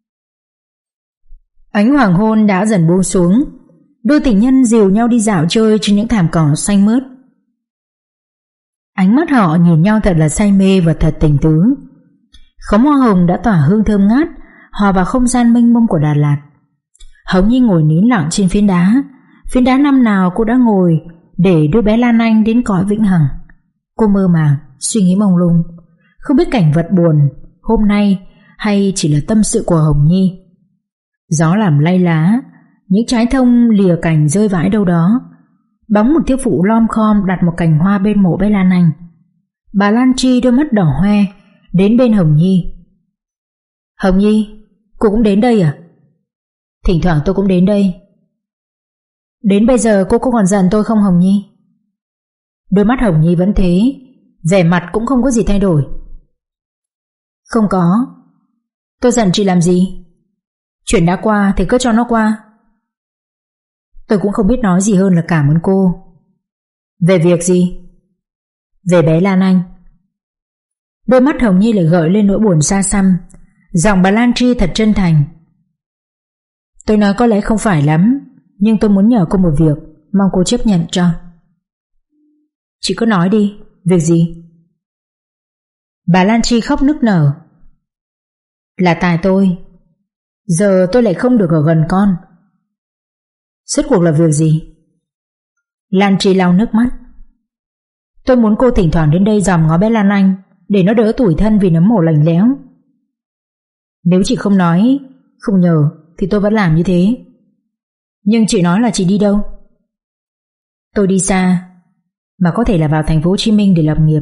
Ánh hoàng hôn đã dần buông xuống. Đôi tình nhân dìu nhau đi dạo chơi trên những thảm cỏ xanh mướt. Ánh mắt họ nhìn nhau thật là say mê và thật tình tứ. Khóm hoa hồng đã tỏa hương thơm ngát, hòa vào không gian mênh mông của Đà Lạt. Hồng Nhi ngồi nín lặng trên phiến đá. Phiến đá năm nào cô đã ngồi để đưa bé Lan Anh đến cõi vĩnh hằng. Cô mơ màng, suy nghĩ mông lung, không biết cảnh vật buồn hôm nay hay chỉ là tâm sự của Hồng Nhi. Gió làm lay lá, những trái thông lìa cành rơi vãi đâu đó. Bóng một thiếu phụ lom khom đặt một cành hoa bên mộ bé Lan Anh. Bà Lan Chi đôi mắt đỏ hoe đến bên Hồng Nhi. Hồng Nhi, cô cũng đến đây à? Thỉnh thoảng tôi cũng đến đây. Đến bây giờ cô có còn giận tôi không Hồng Nhi? Đôi mắt Hồng Nhi vẫn thế, vẻ mặt cũng không có gì thay đổi. Không có. Tôi giận chị làm gì? Chuyện đã qua thì cứ cho nó qua. Tôi cũng không biết nói gì hơn là cảm ơn cô. Về việc gì? Về bé Lan Anh. Đôi mắt Hồng Nhi lại gợi lên nỗi buồn xa xăm. Giọng bà Lan Chi thật chân thành. Tôi nói có lẽ không phải lắm, nhưng tôi muốn nhờ cô một việc, mong cô chấp nhận cho. Chị cứ nói đi. Việc gì? Bà Lan Chi khóc nức nở. Là tại tôi. Giờ tôi lại không được ở gần con. Suốt cuộc là việc gì? Lan Chi lau nước mắt. Tôi muốn cô thỉnh thoảng đến đây dòm ngó bé Lan Anh, để nó đỡ tủi thân vì nấm mồ lạnh lẽo. Nếu chị không nói, không nhờ, thì tôi vẫn làm như thế. Nhưng chị nói là chị đi đâu? Tôi đi xa, mà có thể là vào thành phố Hồ Chí Minh để lập nghiệp.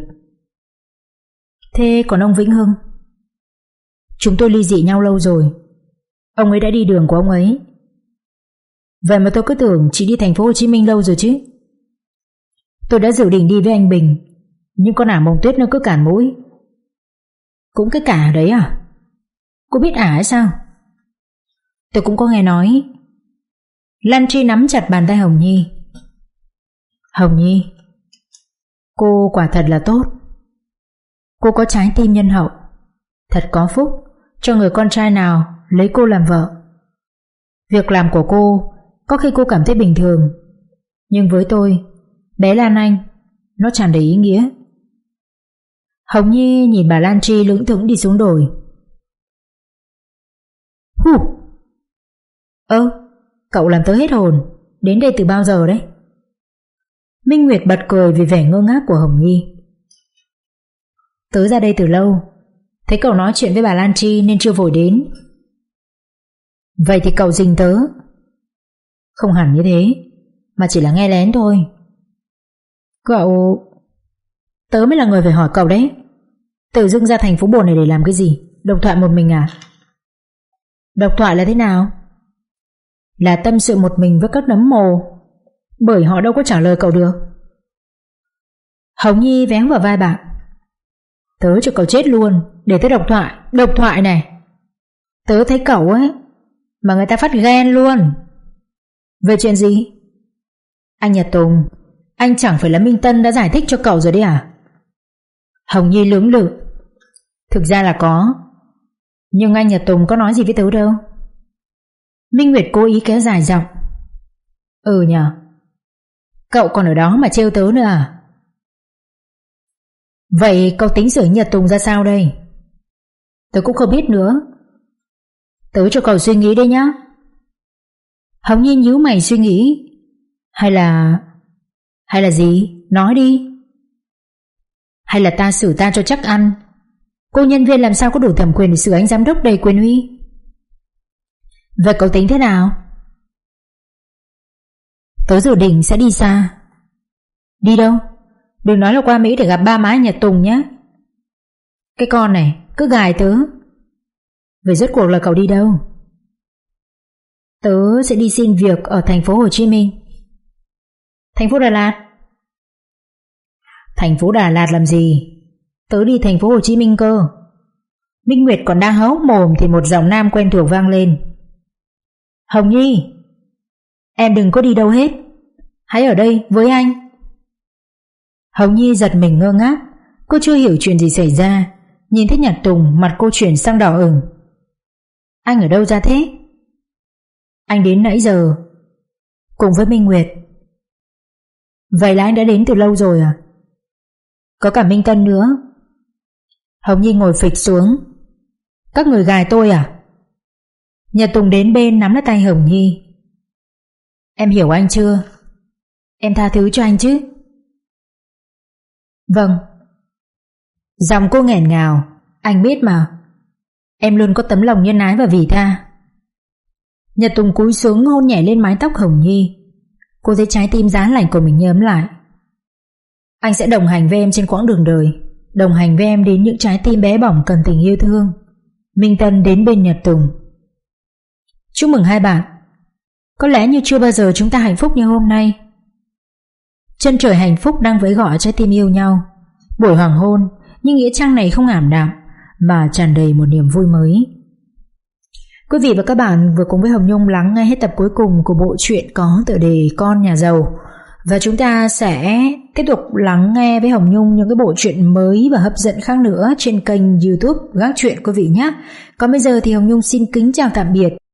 Thế còn ông Vĩnh Hưng? Chúng tôi ly dị nhau lâu rồi. Ông ấy đã đi đường của ông ấy. Vậy mà tôi cứ tưởng chị đi thành phố Hồ Chí Minh lâu rồi chứ. Tôi đã dự định đi với anh Bình, nhưng con ả Mông Tuyết nó cứ cản mũi. Cũng cái cả đấy à? Cô biết ả hay sao? Tôi cũng có nghe nói. Lan Chi nắm chặt bàn tay Hồng Nhi. Hồng Nhi, cô quả thật là tốt. Cô có trái tim nhân hậu, thật có phúc cho người con trai nào lấy cô làm vợ. Việc làm của cô có khi cô cảm thấy bình thường, nhưng với tôi, Bé Lan Anh, nó tràn đầy ý nghĩa. Hồng Nhi nhìn bà Lan Tri lững thững đi xuống đồi. Hù. Ơ, cậu làm tớ hết hồn. Đến đây từ bao giờ đấy? Minh Nguyệt bật cười vì vẻ ngơ ngác của Hồng Nhi. Tớ ra đây từ lâu, thấy cậu nói chuyện với bà Lan Tri nên chưa vội đến. Vậy thì cậu dình tớ? Không hẳn như thế, mà chỉ là nghe lén thôi. Cậu... Tớ mới là người phải hỏi cậu đấy. Tự dưng ra thành phố Bồn này để làm cái gì? Độc thoại một mình à? Độc thoại là thế nào? Là tâm sự một mình với các nấm mồ, bởi họ đâu có trả lời cậu được. Hồng Nhi vén vào vai bạn. Tớ cho cậu chết luôn, để tớ độc thoại. Độc thoại này, tớ thấy cậu ấy mà người ta phát ghen luôn. Về chuyện gì? Anh Nhật Tùng, anh chẳng phải là Minh Tân đã giải thích cho cậu rồi đấy à? Hồng Nhi lưỡng lự. Thực ra là có, nhưng anh Nhật Tùng có nói gì với tớ đâu. Minh Nguyệt cố ý kéo dài giọng. Ừ nhờ, cậu còn ở đó mà trêu tớ nữa à? Vậy cậu tính xử Nhật Tùng ra sao đây? Tớ cũng không biết nữa. Tớ cho cậu suy nghĩ đây nhá. Hồng Nhi nhíu mày suy nghĩ. Hay là... Hay là gì? Nói đi. Hay là ta xử ta cho chắc ăn? Cô nhân viên làm sao có đủ thẩm quyền để xử anh giám đốc đầy quyền uy? Vậy cậu tính thế nào? Tớ dự định sẽ đi xa. Đi đâu? Đừng nói là qua Mỹ để gặp ba má Nhật Tùng nhé. Cái con này cứ gài tớ. Vậy rốt cuộc là cậu đi đâu? Tớ sẽ đi xin việc ở thành phố Hồ Chí Minh. Thành phố Đà Lạt? Thành phố Đà Lạt làm gì? Tớ đi thành phố Hồ Chí Minh cơ. Minh Nguyệt còn đang há hốc mồm thì một giọng nam quen thuộc vang lên. Hồng Nhi, em đừng có đi đâu hết, hãy ở đây với anh. Hồng Nhi giật mình ngơ ngác. Cô chưa hiểu chuyện gì xảy ra. Nhìn thấy Nhật Tùng, mặt cô chuyển sang đỏ ửng. Anh ở đâu ra thế? Anh đến nãy giờ cùng với Minh Nguyệt. Vậy là anh đã đến từ lâu rồi à? Có cả Minh Tân nữa. Hồng Nhi ngồi phịch xuống. Các người gài tôi à? Nhật Tùng đến bên nắm lấy tay Hồng Nhi. Em hiểu anh chưa? Em tha thứ cho anh chứ? Vâng. Giọng cô nghẹn ngào. Anh biết mà, em luôn có tấm lòng nhân ái và vị tha. Nhật Tùng cúi xuống hôn nhẹ lên mái tóc Hồng Nhi. Cô thấy trái tim giá lạnh của mình nhớm lại. Anh sẽ đồng hành với em trên quãng đường đời, đồng hành với em đến những trái tim bé bỏng cần tình yêu thương. Minh Tân đến bên Nhật Tùng. Chúc mừng hai bạn. Có lẽ như chưa bao giờ chúng ta hạnh phúc như hôm nay. Chân trời hạnh phúc đang vẫy gọi trái tim yêu nhau. Buổi hoàng hôn, nhưng nghĩa trang này không ảm đạm mà tràn đầy một niềm vui mới. Quý vị và các bạn vừa cùng với Hồng Nhung lắng nghe hết tập cuối cùng của bộ truyện có tựa đề Con Nhà Giàu. Và chúng ta sẽ tiếp tục lắng nghe với Hồng Nhung những cái bộ truyện mới và hấp dẫn khác nữa trên kênh YouTube Gác Truyện quý vị nhé. Còn bây giờ thì Hồng Nhung xin kính chào tạm biệt